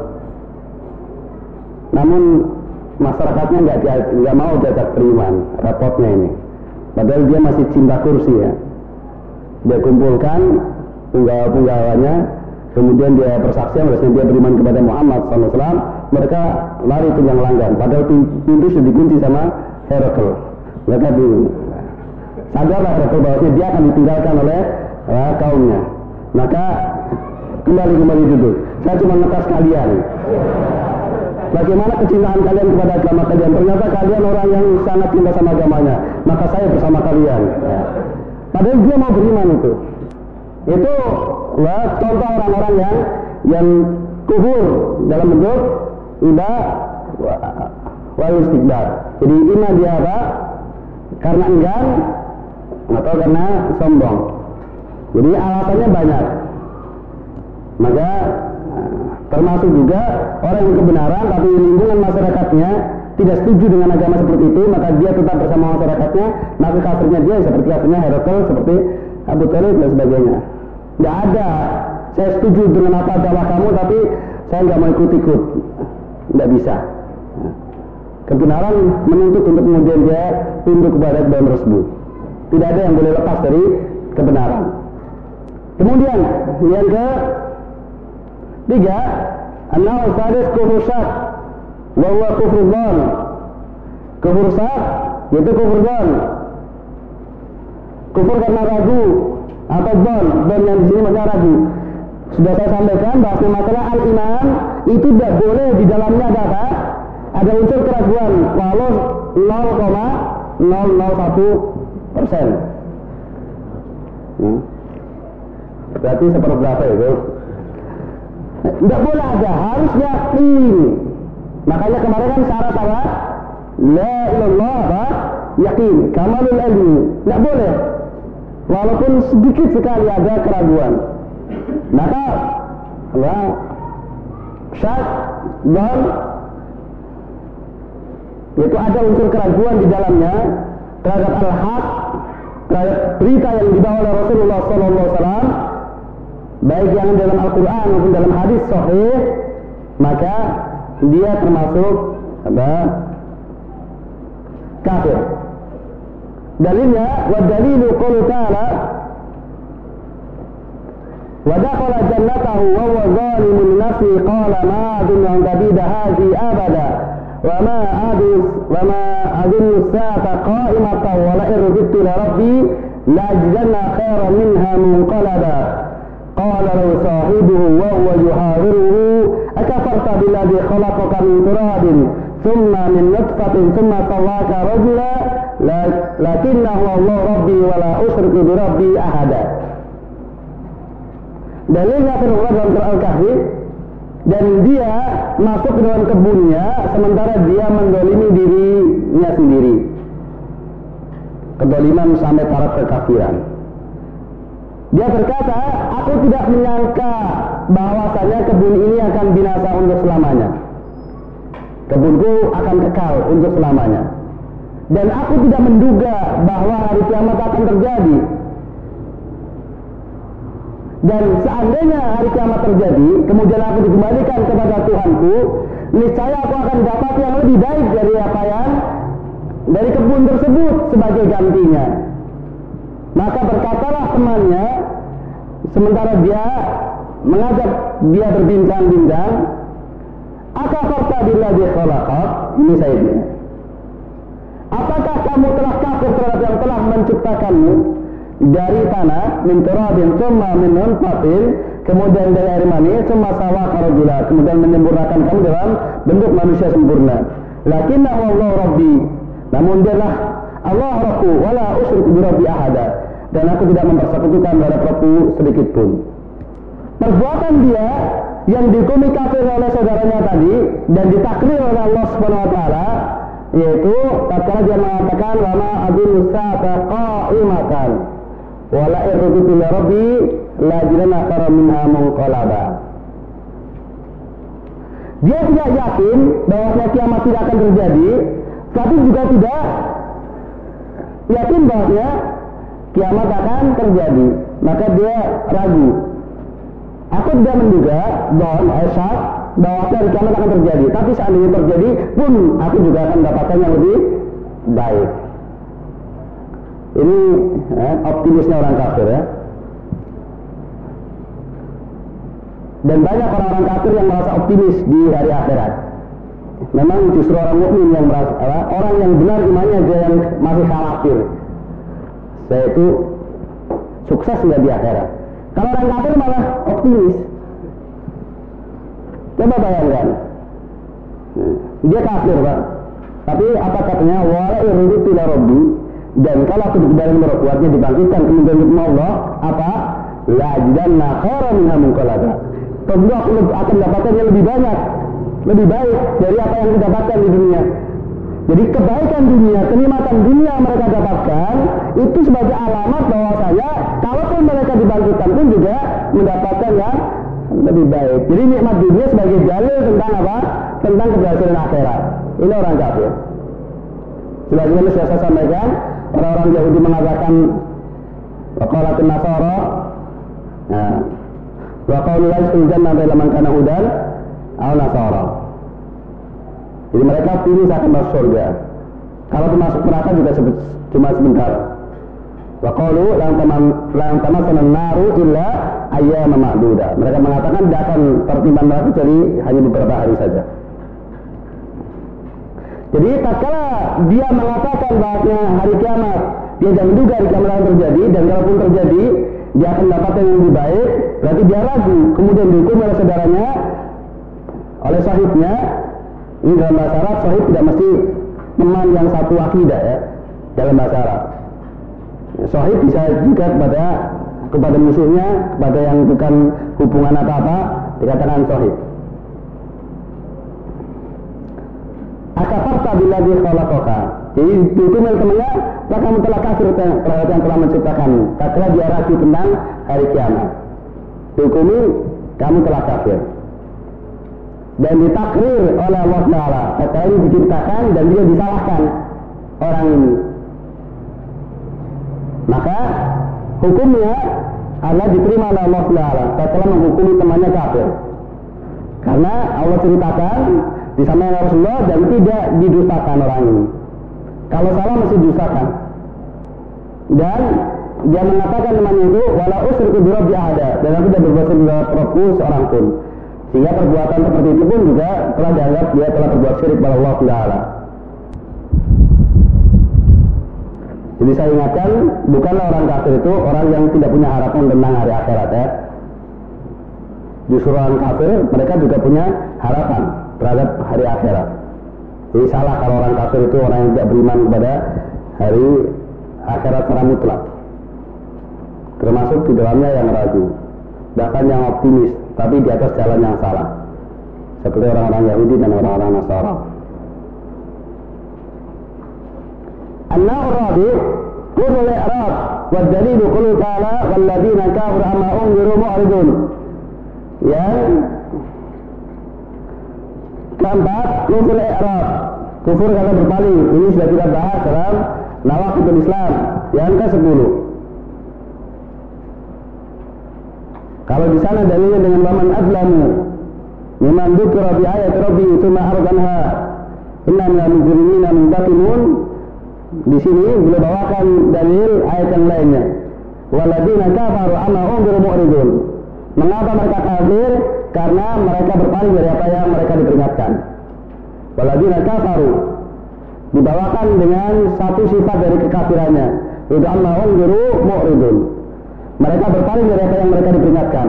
Namun masyarakatnya nggak mau diajak beriman, rapotnya ini. Padahal dia masih cinta kursi ya. Dia kumpulkan penggawa-penggawanya, kemudian dia bersaksian bahwa dia beriman kepada Muhammad SAW. Mereka lari ke yang langgan, padahal pintu sudah dikunci sama Herakles. Mereka bingung. Sadarlah Herakles bahwa dia akan ditinggalkan oleh kaumnya. Maka kembali duduk. Saya cuma ngetes kalian. Bagaimana kecintaan kalian kepada agama kalian? Ternyata kalian orang yang sangat cinta sama agamanya. Maka saya bersama kalian. Padahal dia mau beriman itu. Itu contoh orang-orang yang kufur dalam bentuk iba wal istikbar. Jadi iman dia apa? Karena enggan atau karena sombong. Jadi alasannya banyak. Maka termasuk juga orang yang kebenaran tapi lingkungan masyarakatnya tidak setuju dengan agama seperti itu, maka dia tetap bersama masyarakatnya, maka kafirnya dia seperti kafirnya Herakles, seperti Abu Thalib dan sebagainya. Tidak ada saya setuju dengan apa dakwah kamu tapi saya nggak mau ikut-ikut, tidak bisa. Kebenaran menuntut untuk kemudian dia tunduk kepada kebenaran tersebut. Tidak ada yang boleh lepas dari kebenaran. Kemudian yang ketiga, an-naw' sadis kufur syak wa huwa kufur dzan. Kufur syak yaitu kufur dzan. Kufur karena ragu atau dzan, dan yang di sini maksudnya ragu. Sudah saya sampaikan bahwa masalah al-iman itu tidak boleh di dalamnya ada apa? Ada unsur keraguan walau 0,001%. Berarti seperberapa itu? Tidak boleh ada, harus yakin. Makanya kemarin kan syarat apa? La ilallah apa? Yakin, kamalul ilmi. Tidak boleh, walaupun sedikit sekali ada keraguan. Maka syak dan itu ada unsur keraguan di dalamnya terhadap al-haq, terhadap berita yang dibawa oleh Rasulullah SAW, baik yang dalam Al-Quran maupun dalam hadis sahih, maka dia termasuk kafir. Dalilnya, wa dalilu qawlu ta'ala wa dakhala jannatahu wa huwa zalimun li nafsihi qala ma adunnu an tabida hadhihi abada wa ma adunnu as-sa'ata qa'imatan wa la irjitu li rabbi la ajidanna khairan minha munqalaba. Qala lahu sahibuhu wa huwa yuhawiruhu akafarta billadhi khalaqaka min turabin thumma min nutfatin thumma sawwaka rajula lakinnahu Allah rabbi wa la usyriku bi rabbi ahada. Dalilnya terdapat dalam surah Al-Kahfi, dan dia masuk ke dalam kebunnya sementara dia mendolimi dirinya sendiri. Kedoliman sampai taraf kekafiran. Dia berkata, aku tidak menyangka bahwasanya kebun ini akan binasa untuk selamanya. Kebunku akan kekal untuk selamanya. Dan aku tidak menduga bahwa hari kiamat akan terjadi. Dan seandainya hari kiamat terjadi, kemudian aku dikembalikan kepada Tuhanku, niscaya aku akan dapat yang lebih baik dari apa yang dari kebun tersebut sebagai gantinya. Maka berkatalah temannya, sementara dia mengajak dia berbincang-bincang, akafarta billadzi khalaqak, ini sayyidnya. Apakah kamu telah kafir terhadap yang telah menciptakanmu dari tanah, min turabin tsumma min nutfatin, kemudian dari air mani, tsumma sawwaka rajula, kemudian menyempurnakan kamu dalam bentuk manusia sempurna. Lakinnahu Allah rabbi, namun dialah Allah Rabbu wala usyriku bi rabbi ahada, dan aku tidak mempersekutukan terhadap Rabbu sedikit pun. Perbuatan dia yang dihukumi kafir oleh saudaranya tadi dan ditakrir oleh Allah Subhanahu wa taala, yaitu tatkala dia mengatakan lama adunnu sa'ata qa'imatan wala irjitu ila rabbi la jidanna khairan minha munqalaba. Dia tidak yakin bahwa kiamat tidak akan terjadi, tapi juga tidak yakin bahwa kiamat akan terjadi. Maka dia ragu. Aku tidak menduga bahwa hari kiamat akan terjadi, tapi seandainya terjadi pun aku juga akan mendapatkan yang lebih baik. Ini optimisnya orang kafir ya. Dan banyak orang-orang kafir yang merasa optimis di hari akhirat. Memang justru orang mukmin yang merasa, orang yang benar imannya dia yang masih khawatir. Yaitu sukses nggak di akhirat. Kalau orang kafir malah optimis. Coba bayangkan, dia kafir Pak, tapi apa katanya? Wala irritu ila rabbi, dan kalau aku dalam berkuatnya dibangkitkan kemudian ketemu Allah, apa? La ajidanna khairan minha munqalaba. Tentu aku akan dapatkan yang lebih banyak, lebih baik dari apa yang didapatkan di dunia. Jadi kebaikan dunia, kenikmatan dunia mereka dapatkan itu sebagai alamat bahwasanya kalaupun mereka dibangkitkan pun juga mendapatkan yang lebih baik. Jadi nikmat dunia sebagai dalil tentang apa? Tentang keberhasilan akhirat. Ini orang kafir. Sebagaimana sudah saya sampaikan, orang-orang Yahudi mengatakan waqalatun nasara, wa qalu laysal jannah illa man kana hudan aw nasara. Jadi mereka pilih akan masuk surga. Kalau masuk neraka juga cuma sebentar. Wa qalu la tamassana an-naru illa ayyaman ma'duda. Mereka mengatakan tidak akan tertimpa neraka kecuali hanya beberapa hari saja. Jadi tatkala dia mengatakan bahwa hari kiamat, dia tidak menduga hari kiamat akan terjadi, dan kalaupun terjadi dia akan mendapatkan yang lebih baik, berarti dia ragu, kemudian dihukum oleh saudaranya, oleh sahibnya. Ini dalam bahasa Arab, sahib tidak mesti teman yang satu akidah ya, dalam bahasa Arab. Sahib bisa juga kepada musuhnya, kepada yang bukan hubungan apa-apa, dikatakan sahib. Akafarta billadzi khalaqaka. Jadi itu temannya, kamu telah kafir terhadap yang telah menciptakan. Tatkala dia ragu tentang hari kiamat, dihukumi kamu telah kafir. Dan ditakrir oleh Allah Taala. Tatkala ini diciptakan dan dia disalahkan orang ini, maka hukumnya adalah diterima oleh Allah Taala. Tatkala menghukumi temannya kafir, karena Allah ceritakan disampaikan Rasulullah dan tidak didustakan orang ini. Kalau salah mesti didustakan. Dan dia mengatakan temannya itu wala usriku bi rabbi ahada, dan aku tidak berbuat dengan Rabbku seorang pun. Sehingga perbuatan seperti itu pun juga telah dianggap dia telah berbuat syirik kepada Allah Taala. Jadi saya ingatkan, bukanlah orang kafir itu orang yang tidak punya harapan tentang hari akhirat ya. Justru orang kafir mereka juga punya harapan terhadap hari akhirat. Jadi salah kalau orang kafir itu orang yang tidak beriman kepada hari akhirat secara mutlak, termasuk di dalamnya yang ragu, bahkan yang optimis, tapi di atas jalan yang salah, seperti orang-orang Yahudi dan orang-orang Nasara. An-naw'ur rabi' kullu al-i'rab wa dalilu qulu ta'ala walladzina kafaru amma unziru mu'ridun. Yang keempat, kufur i'rab, kufur karena berpaling. Ini sudah kita bahas dalam Nawaqidul Islam yang ke-10. Kalau di sana dalilnya dengan waman adlamu mimman dzukira bi ayati rabbi tsumma ardanha inna minal mujrimina muntaqimun. Di sini beliau bawakan dalil ayat yang lainnya. Walladzina kafaru amma unziru mu'ridun. Mengapa mereka kafir? Karena mereka berpaling dari apa yang mereka diperingatkan. Walladzina kafaru dibawakan dengan satu sifat dari kekafirannya, yaitu amma unziru mu'ridun. Mereka berpaling dari apa yang mereka diperingatkan.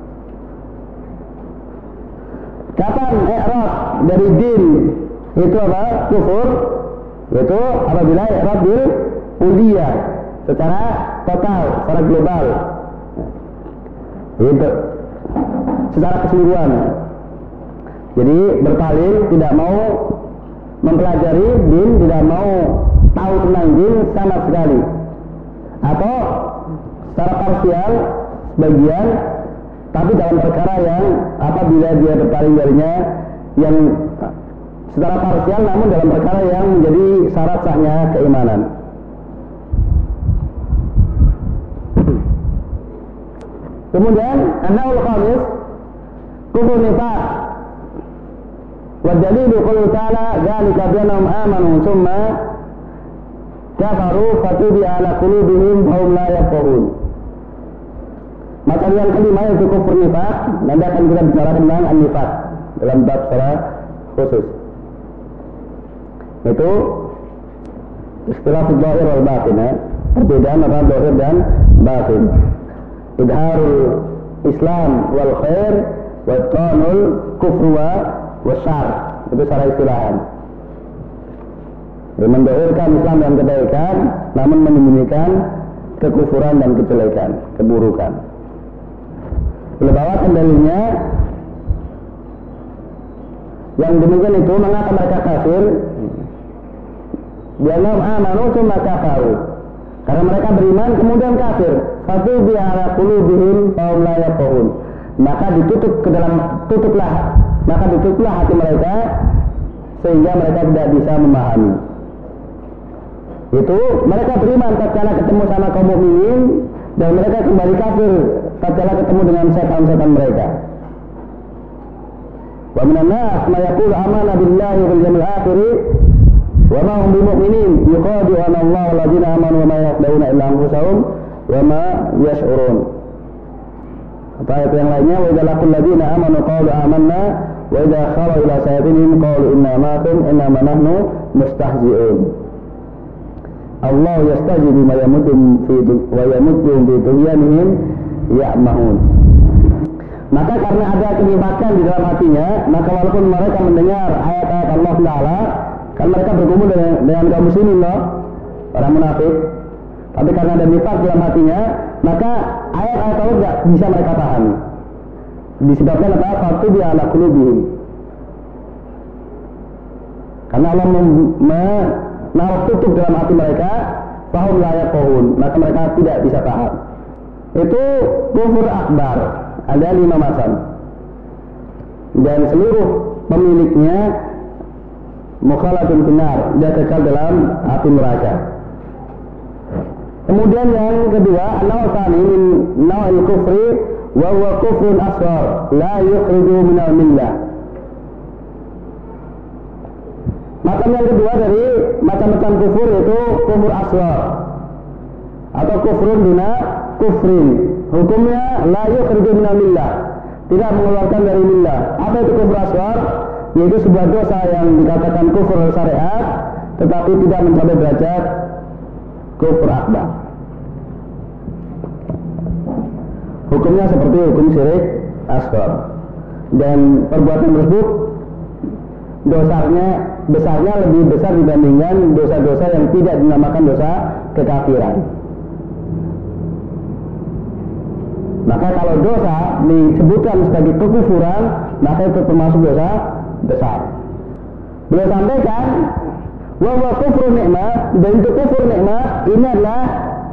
Kapan i'rab dari din itu apa? Kufur. Yaitu apabila i'rab bil kulliyah, secara total, secara global. Itu secara keseluruhan. Jadi berpaling, tidak mau mempelajari din, tidak mau tahu tentang din sama sekali. Atau secara parsial sebagian, tapi dalam perkara yang apabila dia berpaling darinya yang secara parsial, namun dalam perkara yang menjadi syarat sahnya keimanan. Kemudian an-naw'ul khamis kufur nifaq. Wa dalilu qawli ta'ala dzalika bi annahum amanu tsumma kafaru fatubi ala qulubihim fa hum la yafqahun. Maka yang kelima yaitu kufur nifaq. Nanti akan kita bicara tentang an-nifaq dalam bab secara khusus. Itu istilah zahir wal batin ya. perbedaan antara zahir dan batin. Idharul Islam wal khair wa itqanul kufr wa syarr. Itu secara istilahan. Mendahirkan Islam dan kebaikan, namun menyembunyikan kekufuran dan kejelekan, keburukan. Beliau bawakan dalilnya. Yang demikian itu mengapa mereka kafir? Dianggap amanu tsumma kafaru. Karena mereka beriman kemudian kafir. Fatu bi ala qulubihim fa hum la yafqahun. Maka ditutuplah hati mereka sehingga mereka tidak bisa memahami. Itu mereka beriman tatkala ketemu sama kaum mukminin dan mereka kembali kafir tatkala ketemu dengan setan-setan mereka. Wa minan nas may yaqulu amanna billahi wal yawmil akhir wa ma hum bimu'minin yukhadi'una Allah wal ladzina amanu wa ma yakhda'una illa anfusahum wa ma yash'urun. Ayat yang lainnya, wa idza laqul ladzina amanu qalu amanna wa idza khalu ila sayatinihim qalu inna ma'akum innama nahnu mustahzi'un. Allah yastajibu ma yamuddum fi tughyanihim ya'mahun. Maka karena ada kenifakan di dalam hatinya, maka walaupun mereka mendengar ayat-ayat Allah Ta'ala, kan mereka bergumul dengan kaum muslimin loh, orang munafik. Tapi karena ada nifak dalam hatinya, maka ayat-ayat Allah tidak bisa mereka pahami. Disebabkan apa? Fatu bi ala qulubihim. Karena Allah menaruh tutup dalam hati mereka, fahum la yafqahun, maka mereka tidak bisa paham. Itu kufur akbar. Ada 5 macam. Dan seluruh pemiliknya mukhalatun finnar, dia kekal dalam api neraka. Kemudian yang kedua, an-naw' tsani min naw'il kufri wa huwa kufrun asghar la yukhriju minal millah. Macam yang kedua dari macam-macam kufur itu kufur asghar atau kufrun duna kufrin. Hukumnya la yukhriju minal millah, tidak mengeluarkan dari millah. Apa itu kufur asghar? Yaitu sebuah dosa yang dikatakan kufur syariat tetapi tidak mencapai derajat kufur akbar. Hukumnya seperti hukum syirik asghar. Dan perbuatan tersebut besarnya lebih besar dibandingkan dosa-dosa yang tidak dinamakan dosa kekafiran. Maka kalau dosa disebutkan sebagai kekufuran, maka itu termasuk dosa besar. Beliau sampaikan, wa huwa kufru nikmah, dan itu kufur nikmah ini adalah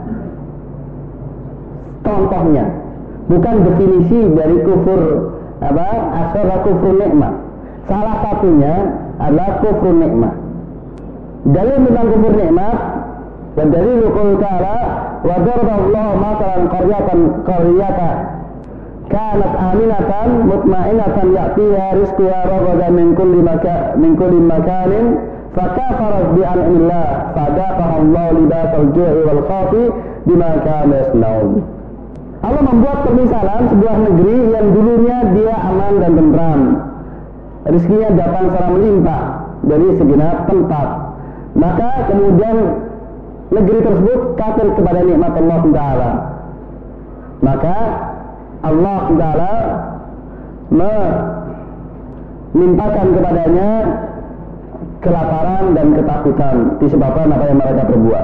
contohnya, bukan definisi dari kufur asal kufur nikmah. Salah satunya adalah kufur nikmah. Dalil tentang kufur nikmah, dan dari qaul ta'ala wa daraballahu masalan qaryatan kanat aminatan mutma'inatan ya'tiha rizquha ragadan min kulli makanin fakafarat bi an'amillah fadaqaha Allah libasal ju'i wal khawfi bima kanu yasnaun. Allah membuat permisalan sebuah negeri yang dulunya dia aman dan tentram, rizkinya datang secara melimpah dari segenap tempat. Maka kemudian negeri tersebut kafir kepada nikmat Allah Ta'ala. Maka Allah Ta'ala menimpakan kepadanya kelaparan dan ketakutan disebabkan apa yang mereka perbuat.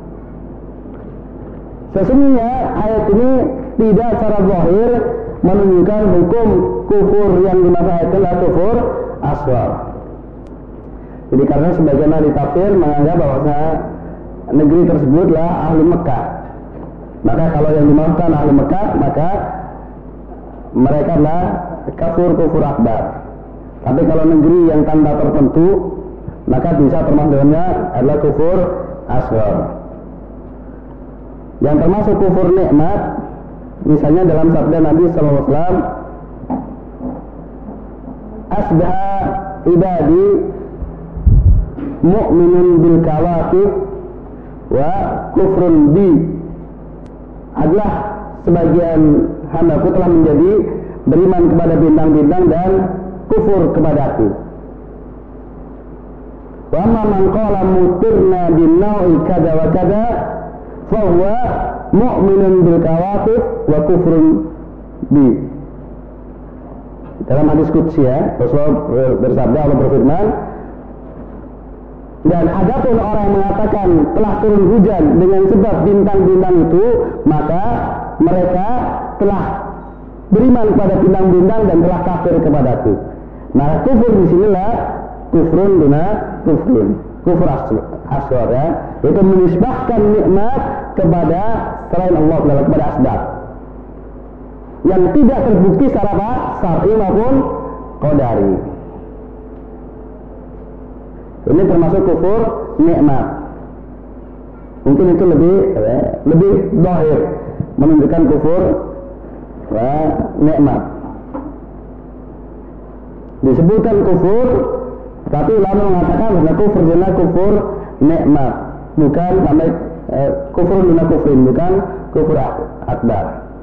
Sesungguhnya ayat ini tidak secara zahir menunjukkan hukum kufur yang dimaksud adalah kufur asghar. Jadi karena sebagian ahli tafsir menganggap bahwa negeri tersebutlah ahli Mekah. Maka kalau yang dimaksudkan ahli Mekah, maka mereka adalah kufur akbar. Tapi kalau negeri yang tanda tertentu, maka bisa termasuknya adalah kufur asghar. Yang termasuk kufur nikmat, misalnya dalam sabda Nabi SAW, asbaha ibadi mu'minun bil kawakib wa kufrun bi, adalah sebagian hambaku telah menjadi beriman kepada bintang-bintang dan kufur kepadaku. Wa amma man qala mutirna bin nau'i kada wa kada fahuwa mu'minun bil kawatif wa kufrun bi. Dalam hadis qudsi ya, Rasulullah bersabda, Allah berfirman, dan adapun orang yang mengatakan telah turun hujan dengan sebab bintang-bintang itu, maka mereka telah beriman kepada bintang-bintang dan telah kafir kepadaku. Maka kufur di sinilah kufrun duna kufrin, kufur asghar ya, yaitu menisbahkan nikmat kepada selain Allah, kepada asbab yang tidak terbukti secara apa? Syar'i maupun qadari. Ini termasuk kufur nikmat. Mungkin itu lebih zahir menunjukkan kufur nikmat. Disebutkan kufur, tapi ulama mengatakan bahwa kufur duna kufur nikmat, bukan sampai kufur duna kufrin, bukan kufur akbar.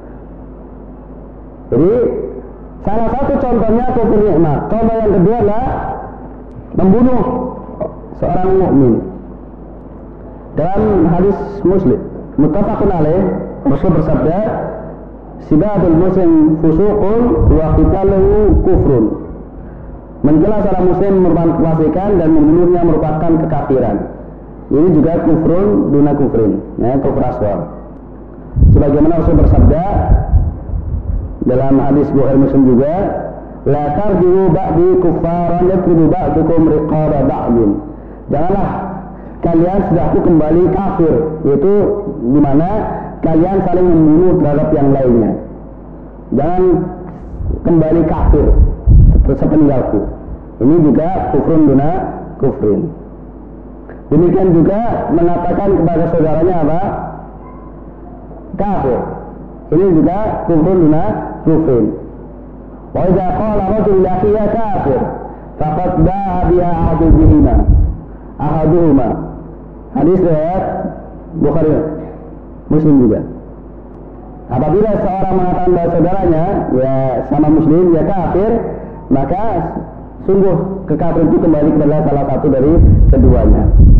Jadi salah satu contohnya kufur nikmat. Contoh yang kedua adalah membunuh seorang mukmin. Dalam hadis Muslim muttafaqun alaih, Rasul bersabda, sibabul muslim fusuqun wa qitaluhu kufrun. Mencela seorang muslim merupakan kefasikan dan membunuhnya merupakan kekafiran. Ini juga kufrun duna kufrin, ya, kufur asghar. Sebagaimana Rasul bersabda dalam hadis Bukhari Muslim juga, la tarji'u ba'di kuffaran yadribu ba'dukum riqaba ba'din. Janganlah kalian sudahku kembali kafir, yaitu di mana kalian saling membunuh terhadap yang lainnya. Jangan kembali kafir sepeninggalku. Ini juga kufrun duna kufrin. Demikian juga mengatakan kepada saudaranya apa? Kafir. Ini juga kufrun duna kufrin. Wa idza qala rajul la hiya kafir faqad ba'a biha ahaduhuma. Hadis riwayat Bukhari Muslim juga. Apabila seorang mengatakan bahwa saudaranya ya sama muslim ya kafir, maka sungguh kekafiran itu kembali kepada salah satu dari keduanya.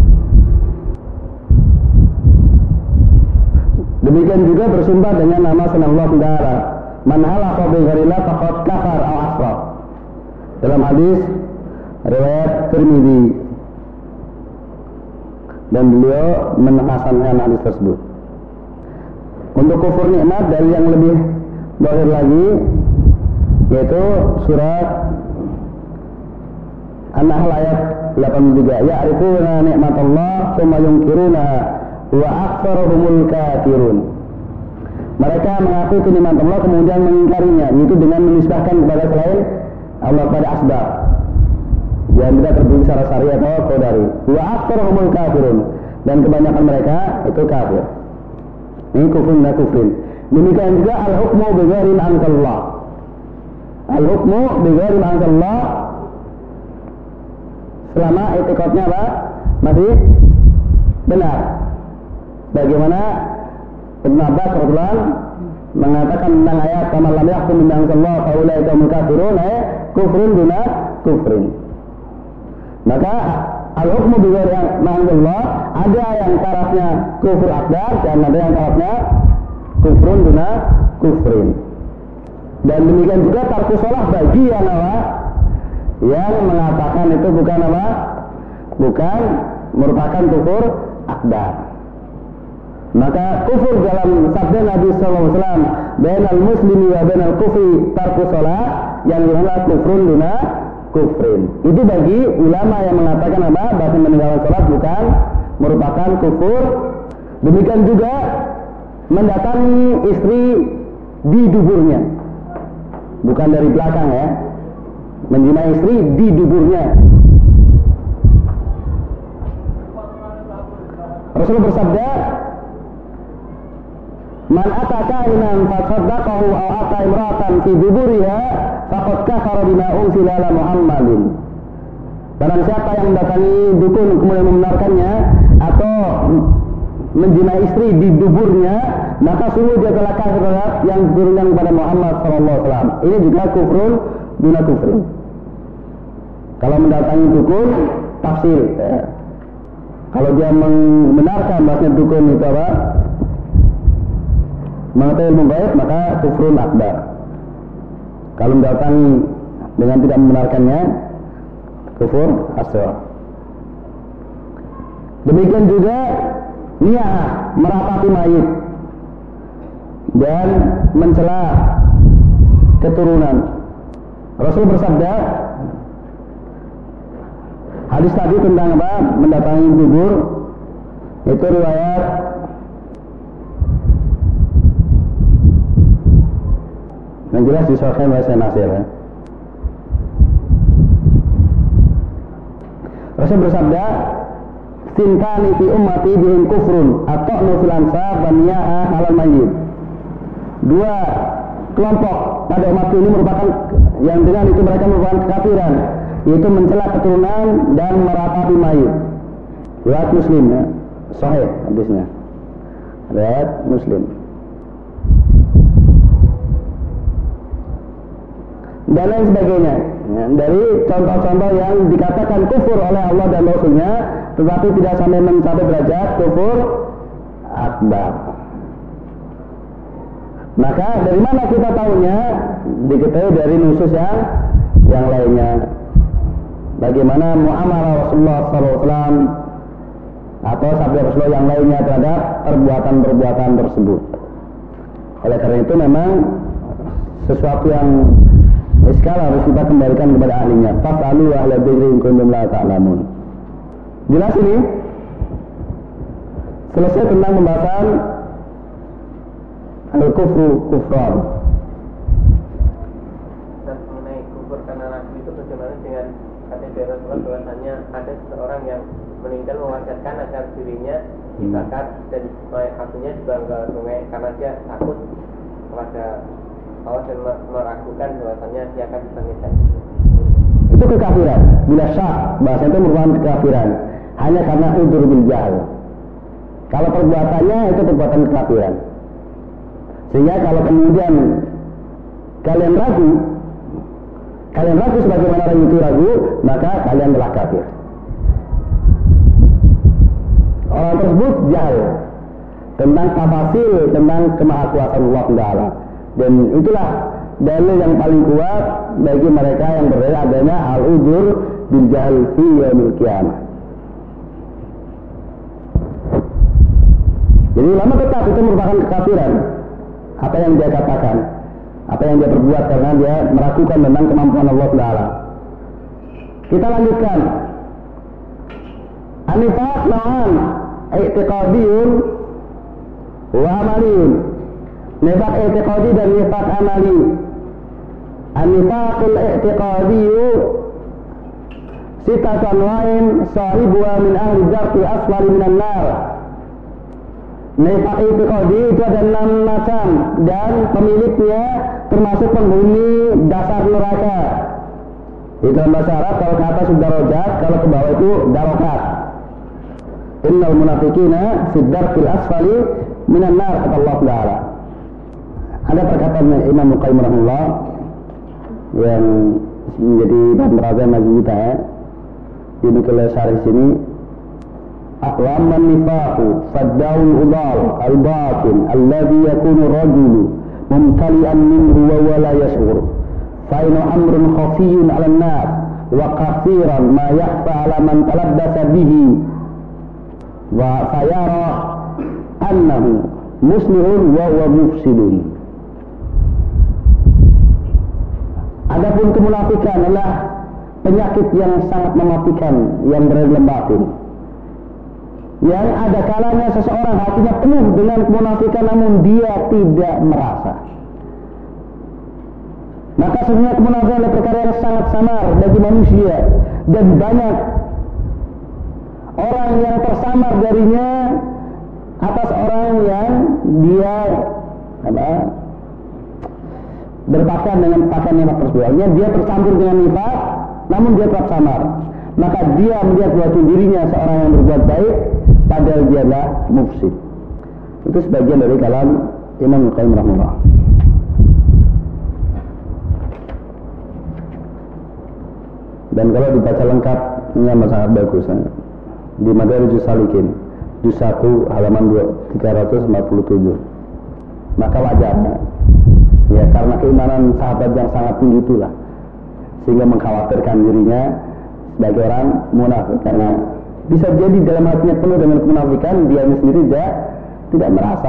Demikian juga bersumpah dengan nama selain Allah Taala, man halafa bi ghairillah faqad kafar aw ashraf. Dalam hadis riwayat Tirmidzi, dan beliau menghasankan hadis tersebut. Untuk kufur nikmat dari yang lebih zahir lagi, yaitu surat An-Nahl ayat 83, ya'rifuna ni'matallah tsumma yunkiruna wa aktsaruhumul kafirun. Mereka mengaku nikmat Allah kemudian mengingkarinya, yaitu dengan menisbahkan kepada selain Allah pada asbab yang tidak terbukti secara syar'i atau qadari. Wa aktsaruhumul kafirun, dan kebanyakan mereka itu kafir. Ini kufrun dan kufrin. Demikian juga al-hukmu bi ghairi ma anzalallah. Al-hukmu bi ghairi ma anzalallah, selama etikotnya apa? Masih benar. Bagaimana Ibn Abbas radhiyallahu anhu mengatakan tentang ayat kama lam yahkum bima anzalallah fa ulaika humul kafirun, kufrun duna kufrin. Maka al-hukmu bi ghairi ma anzalallah ada yang tarafnya kufur akbar dan ada yang tarafnya kufrun duna kufrin. Dan demikian juga tarku shalah bagi yang apa? Yang mengatakan itu bukan apa? Bukan merupakan kufur akbar. Maka kufur dalam sabda Nabi SAW, bainal muslimi wa bainal kufri tarku shalah, yang dimana kufrun duna kufrin. Itu bagi ulama yang mengatakan apa? Bahwa meninggalkan salat bukan merupakan kufur. Demikian juga mendatangi istri di duburnya, bukan dari belakang ya. Menjimai istri di duburnya. Rasulullah bersabda, man ata kahinan fasaddaqahu aw ata imra'atan fi duburiha faqad kafara bima unzila ala Muhammadin. Barang siapa yang mendatangi dukun kemudian membenarkannya atau menjimai istri di duburnya, maka sungguh dia telah kafir yang diturunkan kepada Muhammad SAW. Ini juga kufrun duna kufrin. Kalau mendatangi dukun, tafsir ya. Kalau dia membenarkan bahasanya dukun itu apa? mengetahui ilmu gaib maka kufrun akbar. Kalau mendatangi dengan tidak membenarkannya, kufur asghar. Demikian juga niyah, meratapi mayit dan mencela keturunan. Rasul bersabda, hadis tadi tentang apa? Mendatangi kubur, itu riwayat yang jelas disahihkan oleh Syekh Nasir. Rasul bersabda, "Sintani fi ummati bihim kufrun ata'nu fil ansab wa niyaha 'alal mayyit." Dua kelompok pada umat ini merupakan yang dengan itu mereka merupakan kekafiran, yaitu mencela keturunan dan meratapi mayit. Riwayat Muslim, ya. Sahih hadisnya. Riwayat Muslim. Dan lain sebagainya, ya, dari contoh-contoh yang dikatakan kufur oleh Allah dan Rasulnya, tetapi tidak sampai mencapai derajat kufur akbar. Maka dari mana kita tahunya? Diketahui dari nusus yang lainnya. Bagaimana muamalah Rasulullah SAW atau sabda Rasulullah yang lainnya terhadap perbuatan-perbuatan tersebut. Oleh karena itu memang sesuatu yang sekarang harus kita kembalikan kepada ahlinya. Fas'alu ahla dzikri in kuntum la ta'lamun. Jelas ini? Selesai tentang pembahasan al-kufru kufran. Dan mengenai kufur karena ragu itu bagaimana dengan hadis Rasulullah bahwasanya ada seseorang yang meninggal mewasiatkan agar dirinya dibakar dan apinya dibuang ke sungai karena dia takut kepada Allah dan meragukan bahwasanya dia akan dibangkitkan. Itu kekafiran. Bila syak, bahasa itu merupakan kekafiran. Hanya karena udzur bil jahl. Kalau perbuatannya itu perbuatan kekafiran. Sehingga kalau kemudian kalian ragu sebagaimana orang itu ragu, maka kalian telah kafir. Orang tersebut jahil tentang tafasil, tentang kemahakuasaan Allah Taala. Dan itulah dalil yang paling kuat bagi mereka yang berdalil adanya al-udzur bil jahl fi yaumil qiyamah. Jadi ulama tetap itu merupakan kekafiran. Apa yang dia katakan, apa yang dia perbuat karena dia meragukan tentang kemampuan Allah Taala. Kita lanjutkan. An-nifaq nau'an, i'tiqadiyun wa amaliyun. Nifaq i'tiqadi dan nifaq amali. An-nifaqul i'tiqadiyu sitatan wa'in sahibuha min ahli darqi asfali minan nar. Nifaq i'tiqadi itu ada 6 macam dan pemiliknya termasuk penghuni dasar neraka. Itu dalam bahasa Arab, kalau ke atas sudah darajat, kalau ke bawah itu darokat. Innal munafiqina fid darqil asfali minan nar, kata Allah Taala. Ada perkataan Imam Al-Qayyim rahimahullah yang menjadi bahan perhatian bagi kita, ya. Di nukilah syarih sini, aqlaman nifaqu faddaul udal al-batin alladhi yakunu rajulu mumtali'an minhu wa huwa la yash'ur fa inna amrun khafiyun 'ala an-nas wa kathiran ma yakhfa 'ala man talabbasa bihi wa sayara annahu muslihun wa huwa mufsidun. Adapun kemunafikan adalah penyakit yang sangat mematikan yang berada dalam batin, yang ada kalanya seseorang hatinya penuh dengan kemunafikan namun dia tidak merasa. Maka sebenarnya kemunafikan adalah perkara yang sangat samar bagi manusia, dan banyak orang yang tersamar darinya atas orang yang dia berpakaian dengan pakaian nifaq tersebut. Artinya dia tercampur dengan nifaq namun dia tetap samar. Maka dia melihat bahwa dirinya seorang yang berbuat baik padahal dia adalah mufsid. Itu sebagian dari kalam Imam Al-Qayyim rahimahullah. Dan kalau dibaca lengkap ini amat sangat bagus, ya. Di Madarijus Salikin juz 1 halaman 347. maka wajar. Ya, karena keimanan sahabat yang sangat tinggi itulah sehingga mengkhawatirkan dirinya sebagai orang munafik, karena bisa jadi dalam hatinya penuh dengan kemunafikan, dia sendiri tidak merasa.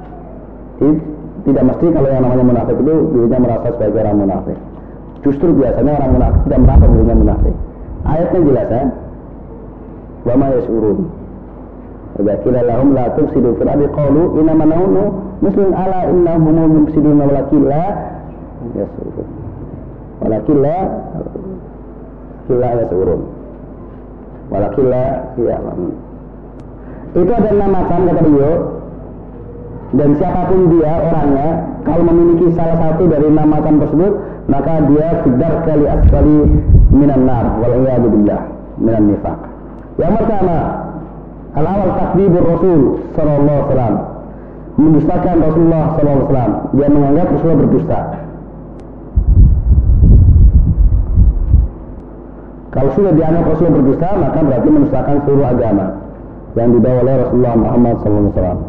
Tidak mesti kalau yang namanya munafik itu dirinya merasa sebagai orang munafik. Justru biasanya orang munafik tidak merasa dirinya munafik. Ayatnya jelas ya. Wa ma yash'urun. Idza qila lahum la tufsidu fil ardi qalu innama nahnu muslimun ala innahum mufsidun walakin la yash'urun. Walakin la yash'urun. Walakin la ya'lamun. Itu ada 6 macam kata beliau. Dan siapapun dia orangnya, kalau memiliki salah satu dari 6 macam tersebut, maka dia fidar kali asfali minan nar wal iyadu billah minan nifaq. Yang pertama, al-awal takdzibur Rasul sallallahu alaihi wasallam. Mendustakan Rasulullah sallallahu alaihi wasallam. Dia menganggap Rasulullah berdusta. Kalau sudah dianggap Rasulullah berdusta, maka berarti mendustakan seluruh agama yang dibawa oleh Rasulullah Muhammad sallallahu alaihi wasallam.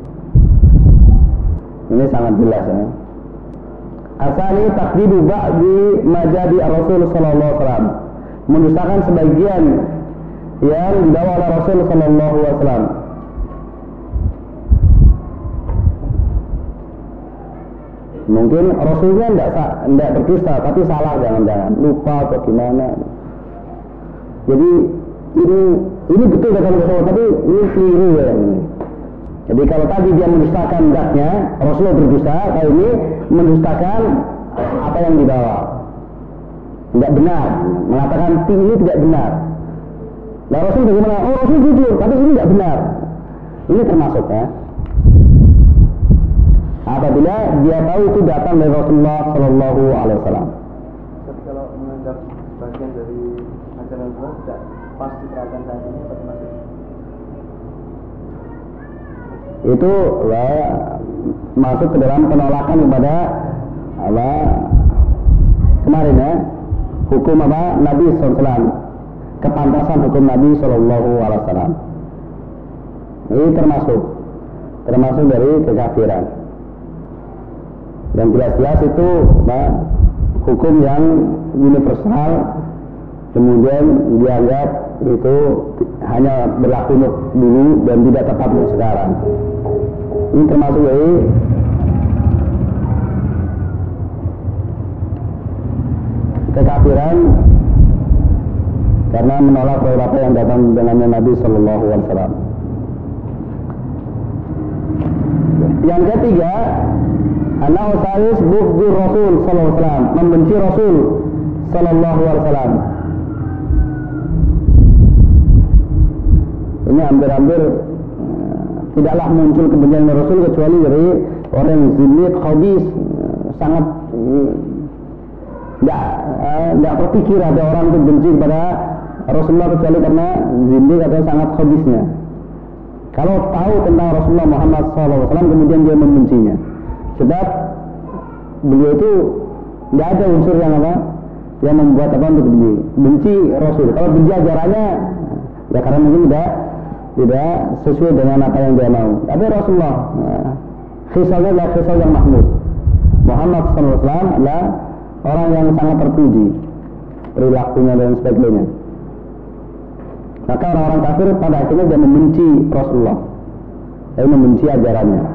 Ini sangat jelas ya. Asani takdzibu ba'di majadi Rasul sallallahu alaihi wasallam. Mendustakan sebagian yang dibawa oleh Rasul sallallahu alaihi wasallam. Mungkin Rasulnya tidak berdusta, tapi salah jangan-jangan, lupa atau gimana. Jadi ini betul kata Rasul, tapi ini keliru ya. Jadi kalau tadi dia mendustakan hendaknya Rasulullah berdusta, kalau ini mendustakan apa yang dibawa. Tidak benar, mengatakan ini tidak benar. Nah Rasul bagaimana? Oh Rasul jujur, tapi ini tidak benar. Ini termasuk ya. Apabila dia tahu itu datang dari Rasulullah Sallallahu Alaihi Wasallam. Tapi kalau menganggap bagian dari ajaran Rasulullah tidak pasti perhatian saya ini apa termasuk? Itu masuk ke dalam penolakan kepada kemarin ya, hukum Nabi SAW, kepantasan hukum Nabi SAW. Ini termasuk dari kekafiran. Dan jelas-jelas itu hukum yang universal, kemudian dianggap itu hanya berlaku dulu dan tidak tepat untuk sekarang. Ini termasuk dari kekafiran karena menolak beberapa yang datang dengannya Nabi Sallallahu Alaihi Wasallam. Yang ketiga, anak usalis bughdi Rasul Sallallahu Alaihi Wasallam, membenci Rasul Sallallahu Alaihi Wasallam. Ini hampir-hampir tidaklah muncul kebencian Rasul kecuali dari orang yang zindiq, khabis, sangat tidak berpikir ada orang itu benci kepada Rasulullah kecuali karena zindiq atau sangat khabisnya. Kalau tahu tentang Rasulullah Muhammad SAW kemudian dia membencinya, sebab beliau itu tidak ada unsur yang membuat untuk benci Rasul. Kalau benci ajarannya ya karena mungkin tidak sesuai dengan apa yang dia mau. Tapi Rasulullah khisalnya adalah khisal yang mahmud. Muhammad SAW adalah orang yang sangat terpuji perilakunya dan sebagainya. Maka orang-orang kafir pada akhirnya dia membenci Rasulullah, dia membenci ajarannya.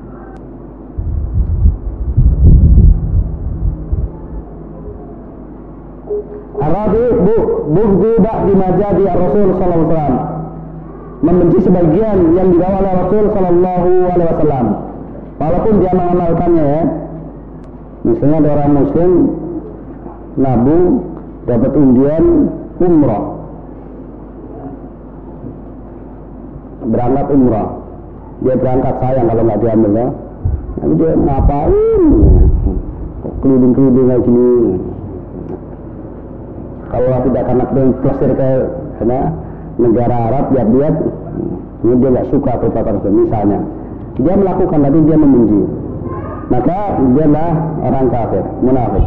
Arabi bughdi ba'di majadi Rasul sallallahu alaihi wasallam, membenci sebagian yang dibawa oleh Rasul sallallahu alaihi wasallam walaupun dia mengamalkannya ya. Misalnya ada orang muslim nabung dapat undian umrah, berangkat umrah, dia berangkat sayang kalau nggak diambil ya. Tapi dia ngapain? Keliling-keliling kayak gini. Kalau tidak karena plesir ke negara Arab, lihat-lihat, ini dia nggak suka perbuatan itu. Misalnya, dia melakukan tapi dia membenci, maka dia adalah orang kafir, munafik.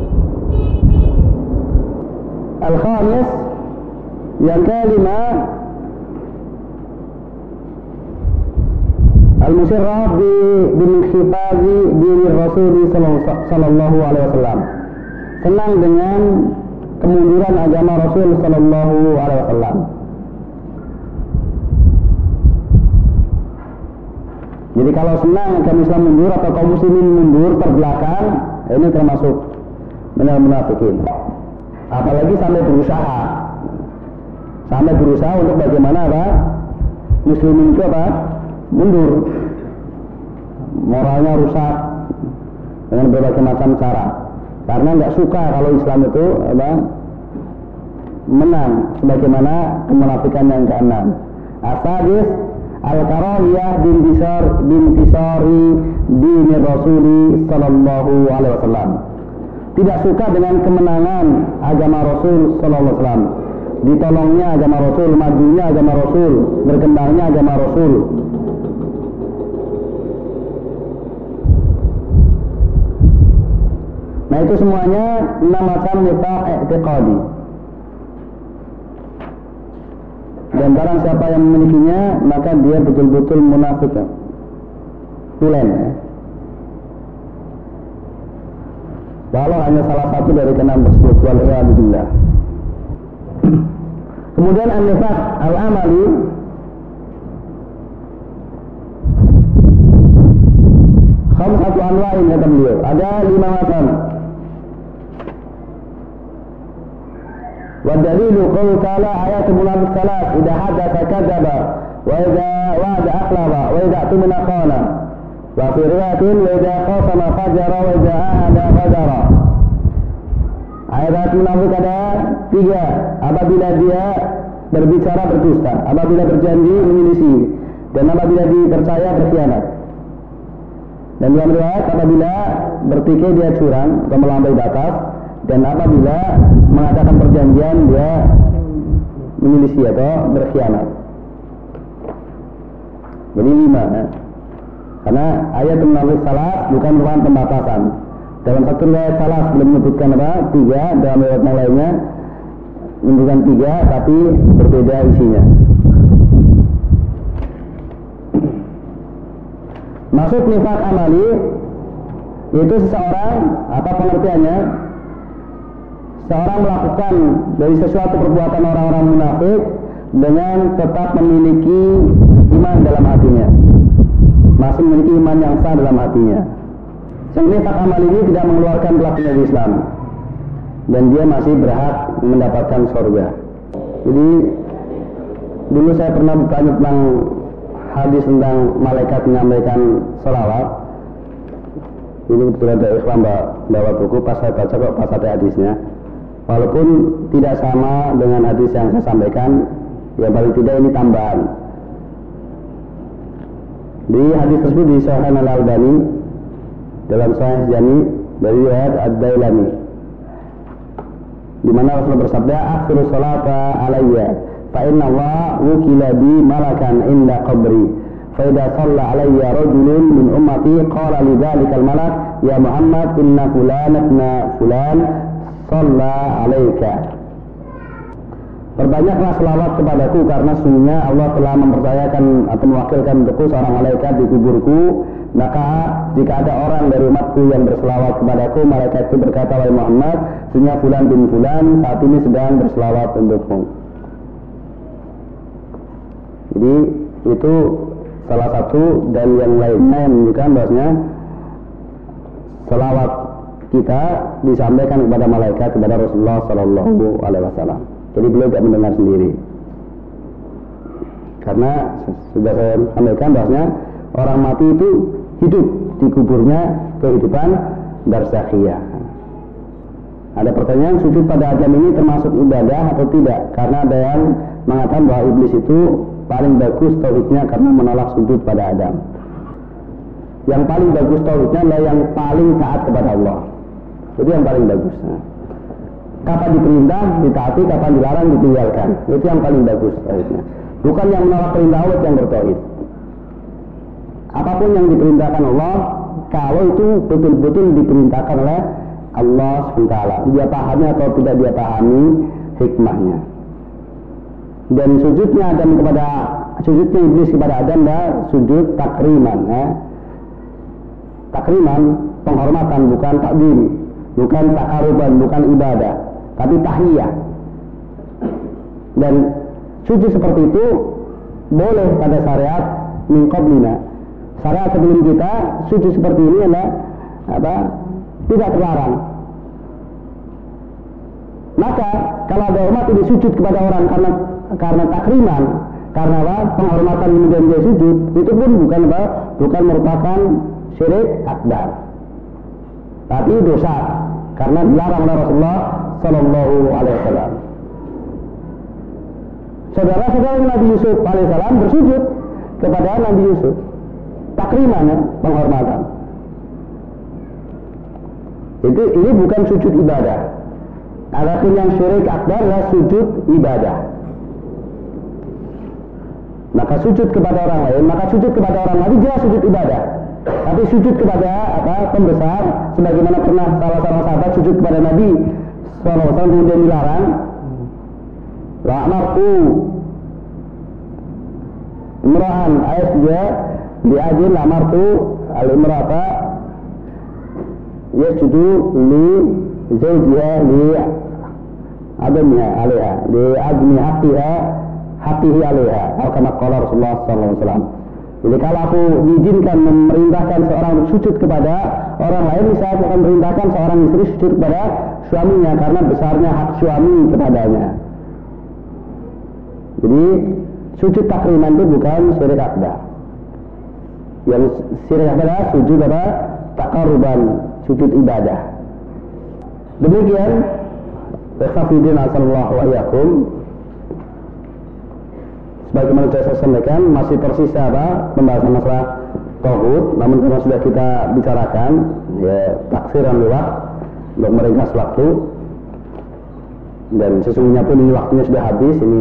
Al-khamis, yang kelima, Al-musyrah bi-khifazi diri Rasul sallallahu alaihi wasallam. Senang dengan kemunduran agama Rasul sallallahu alaihi wasallam. Jadi kalau senang kaum Islam mundur atau kaum muslimin mundur terbelakang, ini termasuk benar munafikin. Apalagi sampai berusaha untuk bagaimana apa? Muslimin itu apa? Mundur. Moralnya rusak dengan berbagai macam cara. Karena nggak suka kalau Islam itu apa? Menang, sebagaimana kemunafikan yang keenam. Asadis al-karahiyah bintisari dini Rasuli sallallahu alaihi wasallam. Tidak suka dengan kemenangan agama Rasul sallallahu alaihi wasallam. Ditolongnya agama Rasul, majunya agama Rasul, berkembangnya agama Rasul. Nah, itu semuanya 6 macam nifaq i'tiqadi. Dan barang siapa yang memilikinya, maka dia betul-betul munafik. Tulen, ya. Walau hanya salah satu dari keenam tersebut, wal'iyadzubillah. Kemudian an-nifaq al-amali, khamsatu anwa'in, kata beliau, ada 5 macam. Wa dalilu qaul ta'ala ayatul munafiq salat, idza hadatsa kadzaba wa idza wa'ada akhlafa wa idza tumina khana. Wa fi riwayatin wa idza qasama fajara wa idza ahada ghadara. Ayat munafik ada 3. Apabila dia berbicara berdusta, apabila berjanji menyelisih, dan apabila dipercaya berkhianat. Dan dalam riwayat apabila berpikir dia curang atau melampaui batas, dan apabila mengadakan perjanjian dia menyelisih atau berkhianat. Jadi 5, ya. Karena ayat munafik salat bukan merupakan pembatasan. Dalam satu riwayat salat belum menyebutkan apa? 3, dalam riwayat yang lainnya menyebutkan 3 tapi berbeda isinya. Maksud nifaq amali itu seseorang, apa pengertiannya? Seorang melakukan dari sesuatu perbuatan orang-orang munafik dengan tetap memiliki iman dalam hatinya, masih memiliki iman yang sah dalam hatinya. Nifaq amali ini tidak mengeluarkan pelakunya dari Islam, dan dia masih berhak mendapatkan surga. Jadi dulu saya pernah bertanya tentang hadis tentang malaikat menyampaikan salawat. Ini kebetulan dari Ikhwan bawa buku, pas saya baca kok pas ada hadisnya. Walaupun tidak sama dengan hadis yang saya sampaikan, ya paling tidak ini tambahan. Di hadis tersebut disahihkan Al-Albani dalam Sahih Jami dari riwayat Ad-Dailami, di mana Rasulullah bersabda, "Akhiru salata alayya, fa inna Allah wukila bi malakan inda qabri, fa idza shalla alayya rajulun min ummati qala li dzalikal malak, ya Muhammad, inna fulanatna fulan shalla alayka." Perbanyaklah selawat kepadaku karena sesungguhnya Allah telah mempercayakan atau mewakilkan untukku seorang malaikat di kuburku. Maka jika ada orang dari umatku yang berselawat kepadaku, malaikat itu berkata, wahai Muhammad, sesungguhnya fulan bin fulan saat ini sedang berselawat untukmu. Jadi itu salah satu dan yang lainnya yang menunjukkan bahwasanya selawat kita disampaikan kepada malaikat, kepada Rasulullah Sallallahu Alaihi Wasallam. Jadi beliau tidak mendengar sendiri. Karena sudah saya sampaikan bahwasanya orang mati itu hidup di kuburnya kehidupan barzakhiyah. Ada pertanyaan, sujud pada Adam ini termasuk ibadah atau tidak? Karena ada yang mengatakan bahwa iblis itu paling bagus tauhidnya karena menolak sujud pada Adam. Yang paling bagus tauhidnya adalah yang paling taat kepada Allah. Itu yang paling bagus. Kapan diperintah ditaati, kapan dilarang ditinggalkan. Itu yang paling bagus tauhidnya. Bukan yang menolak perintah Allah yang bertauhid. Apapun yang diperintahkan Allah, kalau itu betul-betul diperintahkan oleh Allah SWT, dia pahami atau tidak dia pahami hikmahnya. Dan sujudnya Adam kepada sujudnya iblis kepada Adam adalah sujud takriman, ya. Takriman, penghormatan, bukan takdim, bukan takaruban, bukan ibadah, tapi tahiyah. Dan sujud seperti itu boleh pada syariat min qablina. Syariat sebelum kita sujud seperti ini adalah tidak terlarang. Maka kalau ada umat ini sujud kepada orang karena takriman, karena penghormatan kemudian dia sujud, itu pun bukan merupakan syirik akbar, tapi dosa karena dilarang oleh Rasulullah Sallallahu Alaihi Wasallam. Saudara-saudara Nabi Yusuf alaihissalam bersujud kepada Nabi Yusuf, takriman, ya, penghormatan. Ini bukan sujud ibadah. Adapun yang syirik akbar adalah sujud ibadah. Maka sujud kepada orang lain, jelas sujud ibadah. Tapi sujud kepada pembesar, sebagaimana pernah salah seorang sahabat sujud kepada Nabi SAW kemudian dilarang. La'amartu imra'an, ayat dia diajin la'amartu al-imra'ata yasjudu li zawjiha li adamiha alaiha li admi haqqihi alaiha, atau kama qala Rasulullah sallallahu alaihi wasallam. Jadi kalau aku diizinkan memerintahkan seorang untuk sujud kepada orang lain, saya akan merintahkan seorang istri sujud kepada suaminya karena besarnya hak suami kepadanya. Jadi sujud takriman itu bukan syirik akbar. Yang syirik akbar adalah sujud taqarruban, sujud ibadah. Demikian Khafidin asallallahu wa iyyakum. Sebagaimana saya sampaikan, masih tersisa pembahasan masalah tauhid, namun karena sudah kita bicarakan, ya taksiran lewat untuk meringkas waktu, dan sesungguhnya pun ini waktunya sudah habis, ini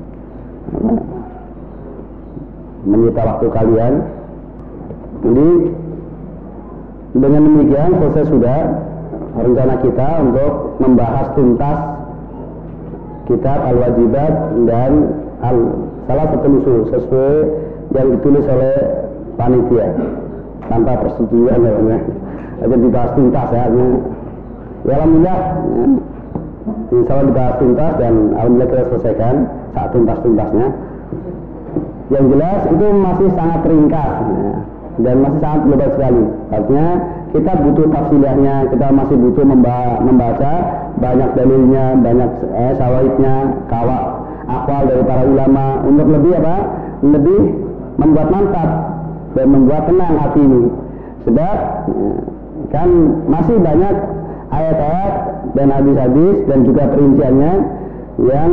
menyita waktu kalian. Jadi dengan demikian selesai sudah rencana kita untuk membahas tuntas kitab Al-Wajibat dan salah satu usul sesuai yang ditulis oleh panitia tanpa persetujuan, aja dibahas tuntas, ya. Alhamdulillah, ya. Insya Allah dibahas tuntas dan alhamdulillah kita selesaikan saat tuntas-tuntasnya. Yang jelas itu masih sangat ringkas, ya, dan masih sangat global sekali. Artinya kita butuh tafsilahnya, kita masih butuh membaca banyak dalilnya, banyak syawahidnya, akwal dari para ulama untuk lebih membuat mantap dan membuat tenang hati ini. Sebab kan masih banyak ayat-ayat dan hadis-hadis dan juga perinciannya yang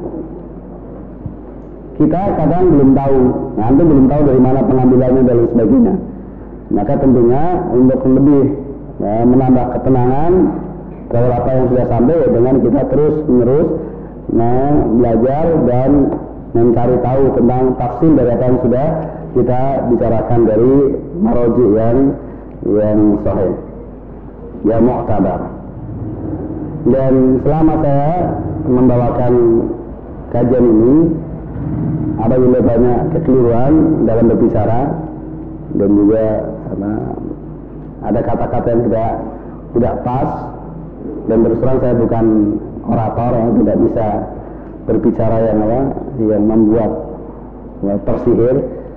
kita kadang belum tahu. Antum belum tahu dari mana pengambilannya dan lain sebagainya. Maka tentunya untuk lebih menambah ketenangan kalau apa yang sudah sampai, ya, dengan kita terus-menerus belajar dan mencari tahu tentang tafsir dari apa yang sudah kita bicarakan dari maroji yang sahih, yang mu'tabar. Dan selama saya membawakan kajian ini, apabila banyak kekeliruan dalam berbicara dan juga ada kata-kata yang tidak pas, dan terus terang saya bukan orator yang tidak bisa berbicara yang membuat tersihir.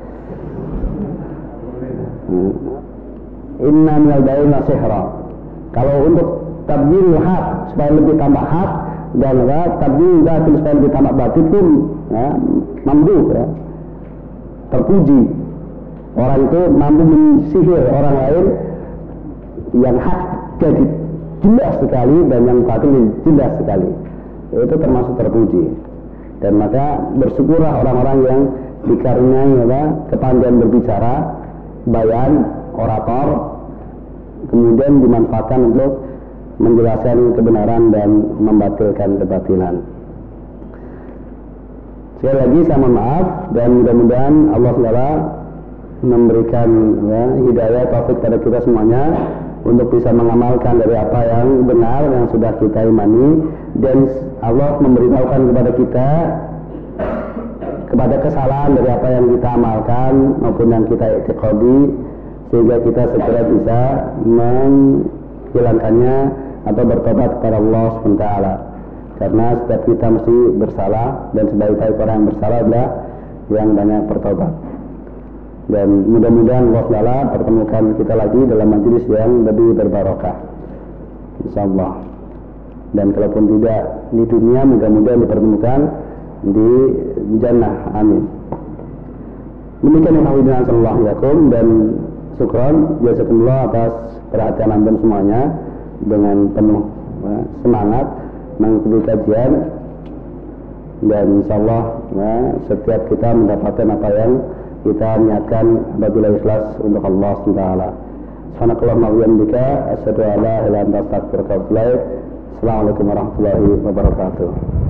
Inna minal bayin sihra. Kalau untuk tabdil hak supaya lebih tambah hak, dan tabdil batil supaya lebih tambah batil pun mampu, ya, terpuji. Orang itu mampu mensihir orang lain yang hak jadi jelas sekali dan yang batil jelas sekali. Itu termasuk terpuji. Dan maka bersyukurlah orang-orang yang dikaruniai kepandaian berbicara, bayan, orator, kemudian dimanfaatkan untuk menjelaskan kebenaran dan membatilkan kebatilan. Sekali lagi saya mohon maaf, dan mudah-mudahan Allah SWT memberikan hidayah taufik pada kita semuanya untuk bisa mengamalkan dari apa yang benar yang sudah kita imani, dan Allah memberitahukan kepada kita kepada kesalahan dari apa yang kita amalkan maupun yang kita i'tiqadi, sehingga kita segera bisa menghilangkannya atau bertobat kepada Allah SWT. Karena setiap kita mesti bersalah, dan sebaik-baik orang yang bersalah adalah yang banyak bertobat. Dan mudah-mudahan Allah Ta'ala pertemukan kita lagi dalam majelis yang lebih berbarokah, insyaallah. Dan kalaupun tidak di dunia, mudah-mudahan dipertemukan di jannah, amin. Demikian yang hadirin sallallahu yakum, dan syukran jazakumullah atas perhatian antum semuanya dengan penuh semangat mengikuti kajian, dan insyaallah setiap kita mendapatkan apa yang kita niatkan apabila ikhlas untuk Allah SWT. Subhanakallahumma wa bihamdika asyhadu an la ilaha illa anta astaghfiruka wa atubu ilaik. Assalamualaikum warahmatullahi wabarakatuh.